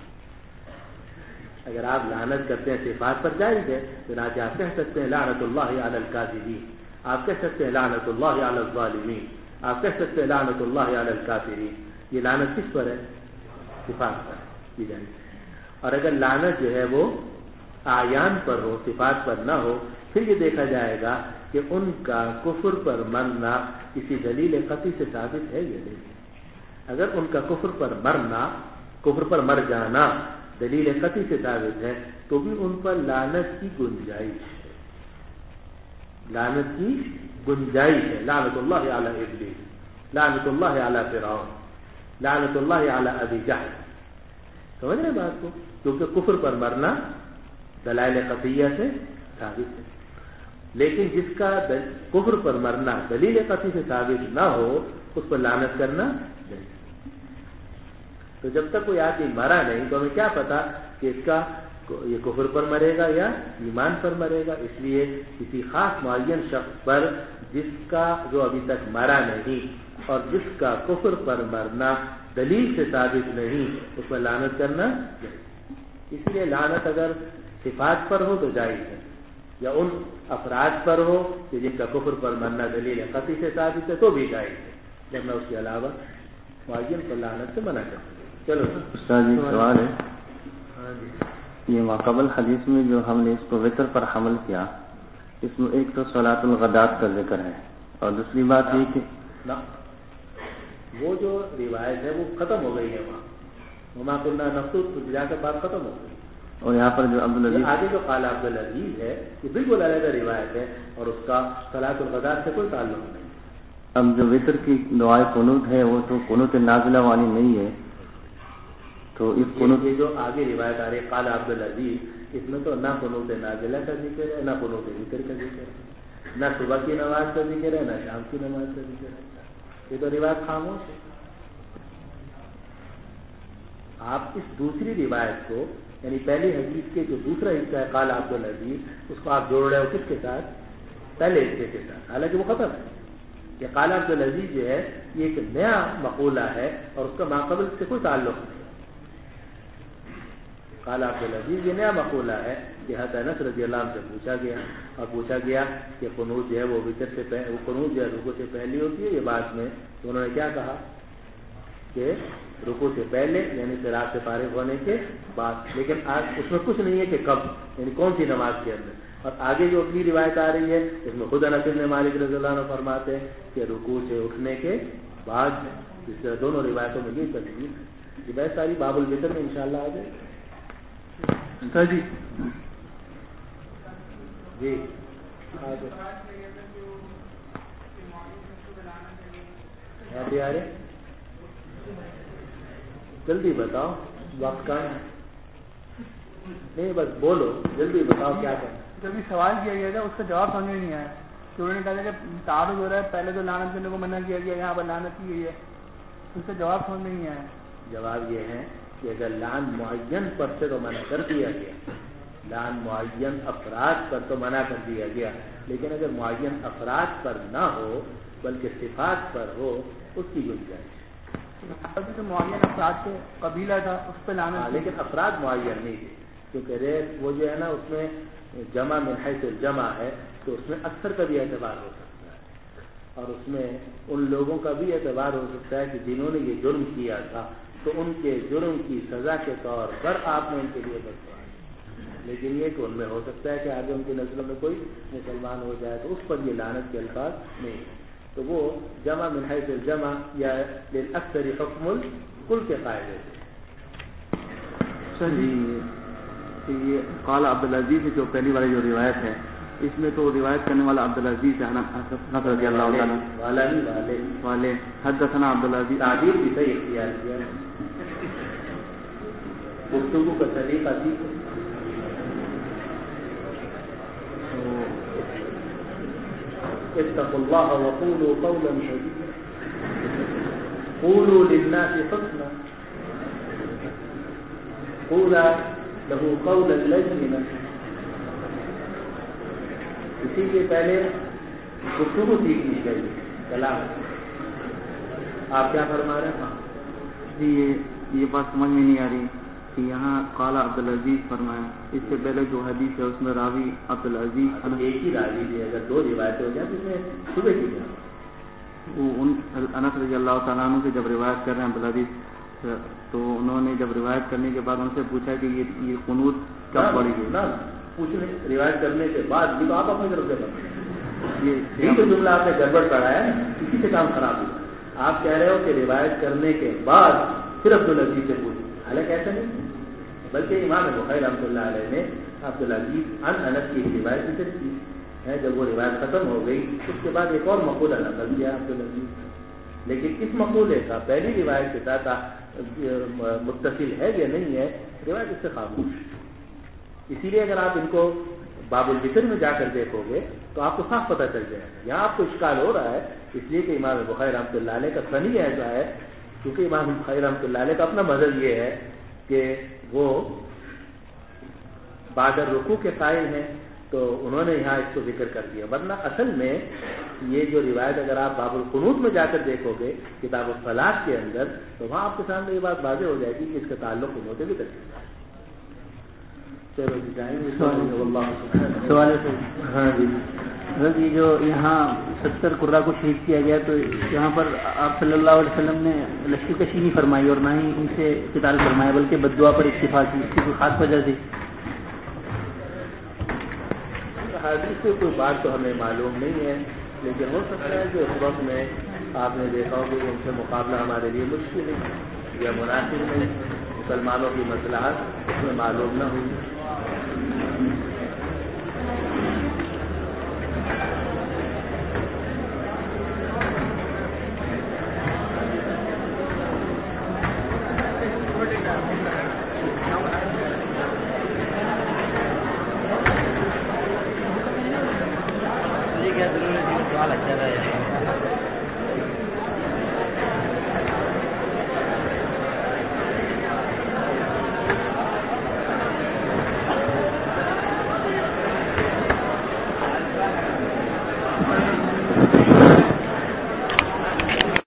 اگر آپ لعنت کرتے ہیں صفات پر جائز ہے، چنانچہ آپ کہہ سکتے ہیں لعنت اللہ علی الکاذبین، آپ کہہ سکتے ہیں لعنت اللہ علی الظالمین، آپ کہہ سکتے ہیں لعنت اللہ علی الکافرین۔ یہ لعنت کس پر ہے؟ صفات پر کی جائز ہے۔ اور اگر لعنت جو ہے وہ اعیان پر ہو، صفات پر نہ ہو، پھر یہ دیکھا جائے گا کہ ان کا کفر پر مرنا کسی دلیل قطعی سے ثابت ہے یا نہیں۔ اگر ان کا کفر پر مرنا، کفر پر مر جانا دلیل قطعی سے ثابت ہے تو بھی ان پر لعنت کی گنجائش ہے، لعنت کی گنجائش ہے۔ لعنت اللہ علی ابلیس، لعنت اللہ علی فرعون، لعنت اللہ علی ابی جہل۔ سمجھ رہے بات کو؟ کیونکہ کفر پر مرنا دلائل قطعیہ سے ثابت ہے، لیکن جس کا کفر پر مرنا دلیل قطعی سے ثابت نہ ہو اس پر لعنت کرنا نہیں۔ تو جب تک کوئی آدمی مرا نہیں تو ہمیں کیا پتا کہ اس کا یہ کفر پر مرے گا یا ایمان پر مرے گا۔ اس لیے کسی خاص معین شخص پر جس کا جو ابھی تک مرا نہیں اور جس کا کفر پر مرنا دلیل سے ثابت نہیں، اس پر لعنت کرنا نہیں۔ اس لیے لعنت اگر صفات پر ہو تو جائز ہے، یا ان افراد پر ہو کہ جن کا کفر پر مرنا دلیل قطعی سے ثابت ہے تو بھی جائز ہے، ورنہ اس کے علاوہ معین پر لعنت سے منع کرتے ہیں۔ چلو استاد جی سوال ہے، یہ ماقبل حدیث میں جو ہم نے اس کو وطر پر حمل کیا، اس میں ایک تو صلاۃ الغدات کا ذکر ہے، اور دوسری بات یہ کہ وہ جو روایت ہے وہ ختم ہو گئی ہے، وما كنا نخطب جا کر بات ختم ہو گئی۔ اور یہاں پر جو عبدالعزیز آگے جو قال عبدالعزیز ہے یہ بالکل علیحدہ روایت ہے اور اس کا صلاۃ الغدات سے کوئی تعلق نہیں۔ اب جو وطر کی دعائے قنوت ہے وہ تو قنوت نازلہ والی نہیں ہے، تو اس قنوت یہ جو آگے روایت آ رہی ہے قال عبدالعزیز، اس میں تو نہ قنوت نازلہ کا ذکر ہے، نہ قنوت وطر کا ذکر ہے، نہ صبح کی نماز کا ذکر ہے، نہ شام کی نماز کا ذکر ہے۔ یہ تو روایت خاموش ہے۔ آپ اس دوسری روایت کو، یعنی پہلی حدیث کے جو دوسرا حصہ ہے قال عبدالعزیز، اس کو آپ جوڑ رہے ہو کس کے ساتھ؟ پہلے حصے کے ساتھ، حالانکہ وہ ختم ہے۔ یہ قال عبدالعزیز جو ہے یہ ایک نیا مقولہ ہے اور اس کا ماقبل سے کوئی تعلق نہیں۔ قال عبدالعزیز یہ نیا مقولہ ہے کہ حضرت انس رضی اللہ عنہ سے پوچھا گیا کہ قنوت جو ہے وہ وتر سے وہ قنوت جو ہے رکوع سے پہلی ہوتی ہے یہ بعد میں، تو انہوں نے کیا کہا کہ رکوع سے پہلے یعنی قرات سے فارغ ہونے کے بعد، لیکن آج اس میں کچھ نہیں ہے کہ کب، یعنی کون سی نماز کے اندر۔ اور آگے جو اپنی روایت آ رہی ہے اس میں خود انس بن مالک رضی اللہ عنہ فرماتے ہیں کہ رکوع سے اٹھنے کے بعد، اس طرح دونوں روایتوں میں یہ تفصیل ہے۔ یہ بہت ساری باب الوتر میں انشاءاللہ آ جائے جی جی آ رہے جلدی بتاؤ، وقت کا نہیں، بس بولو جلدی بتاؤ کیا کریں۔ جب بھی سوال کیا گیا تھا اس کا جواب سمجھ میں نہیں آیا کہ انہوں نے کہا کہ تعارض ہو رہا ہے، پہلے تو لعنت کرنے کو منع کیا گیا، یہاں پر لعنت کی گئی ہے، اس کا جواب سمجھ میں نہیں آیا۔ جواب یہ ہے کہ اگر لعن معین پر سے تو منع کر دیا گیا، لعن معین افراد پر تو منع کر دیا گیا، لیکن اگر معین افراد پر نہ ہو بلکہ صفات پر ہو اس کی گنجائش۔ جو معین افراد سے قبیلہ تھا اس پہ لعنت، لیکن افراد معین نہیں تھے، کیونکہ ریت وہ جو ہے نا اس میں جمع من حیث الجمع ہے، تو اس میں اکثر کا بھی اعتبار ہو سکتا ہے، اور اس میں ان لوگوں کا بھی اعتبار ہو سکتا ہے کہ جنہوں نے یہ جرم کیا تھا تو ان کے جرم کی سزا کے طور پر آپ نے ان کے لیے بتوایا، لیکن یہ کہ ان میں ہو سکتا ہے کہ آگے ان کی نسلوں میں کوئی مسلمان ہو جائے تو اس پر یہ لعنت کے الفاظ نہیں، تو وہ جمع من حیث الجمع یا للاکثر حکم الکل کے قاعدے سے۔ یہ قال عبدالعزیز جو پہلی والی جو روایت ہے اس میں تو روایت کرنے والا عبدالعزیز انس رضی اللہ عنہ والے حدثنا عبدالعزیز تعبیر بھی صحیح اختیار کیا گفتگو کا طریقہ سیکھو. اتقوا الله وقولوا قولا سديدا قولوا للناس حسنا قولا له قولا لينا. اسی کے پہلے گفتگو سیکھنی چاہیے کلام. آپ کیا فرما رہے ہیں؟ جی یہ بات سمجھ میں نہیں آ رہی کہ یہاں قال عبدالعزیز فرمایا, اس سے پہلے جو حدیث ہے اس میں راوی عبدالعزیز ایک ہی راوی تھی. اگر دو روایتیں ہو جائیں تو اس میں صبح کی جائے. وہ انس رضی اللہ تعالیٰ عنہ سے جب روایت کر رہے ہیں عبدالعزیز, تو انہوں نے جب روایت کرنے کے بعد ان سے پوچھا کہ یہ قنوت کب پڑے گی. پوچھنے روایت کرنے کے بعد بھی تو آپ اپنی طرف سے کریں. یہ تو جملہ آپ نے گڑبڑ پڑھایا ہے, اسی سے کام خراب ہوا. آپ کہہ رہے ہو کہ روایت کرنے کے بعد پھر عبدالعزیز سے پوچھیں, حالانکہ ایسا نہیں, بلکہ امام بخاری رحمۃ اللہ علیہ نے عبدالعزیز عن انس کی روایت ذکر کی ہے. جب وہ روایت ختم ہو گئی اس کے بعد ایک اور مقولہ نقل کیا عبدالعزیز, لیکن اس مقولے کا پہلی روایت کے ساتھ متصل ہے یا نہیں ہے, روایت اس سے خاموش. اسی لیے اگر آپ ان کو باب الذکر میں جا کر دیکھو گے تو آپ کو صاف پتہ چل جائے گا. یہاں آپ کو اشکال ہو رہا ہے اس لیے کہ امام بخاری رحمۃ اللہ علیہ کا ثنی ایسا ہے, کیونکہ امام بخاری رحمۃ اللہ علیہ کا اپنا مذہب یہ ہے کہ وہ بعد رکوع کے قائل ہیں, تو انہوں نے یہاں اس کو ذکر کر دیا. ورنہ اصل میں یہ جو روایت اگر آپ باب القنوت میں جا کر دیکھو گے کتاب الصلاۃ کے اندر, تو وہاں آپ کے سامنے یہ بات واضح ہو جائے گی کہ اس کا تعلق قنوت بھی کرتے ہیں. چلو جی جائیں گے سوال. ہاں جی, یہ جو یہاں 70 قرہ کو شہید کیا گیا, تو یہاں پر آپ صلی اللہ علیہ وسلم نے لشکر کشی نہیں فرمائی اور نہ ہی ان سے قتال فرمایا, بلکہ بددعا پر اکتفا کی. اس کی کوئی خاص وجہ تھی؟ حدیث سے کوئی بات تو ہمیں معلوم نہیں ہے, لیکن ہو سکتا ہے کہ اس وقت میں آپ نے دیکھا ہو کہ ان سے مقابلہ ہمارے لیے مشکل ہے یا مناسب نہیں, مسلمانوں کی مصلحت اس میں معلوم نہ ہوئی. سوال اچھا رہا ہے.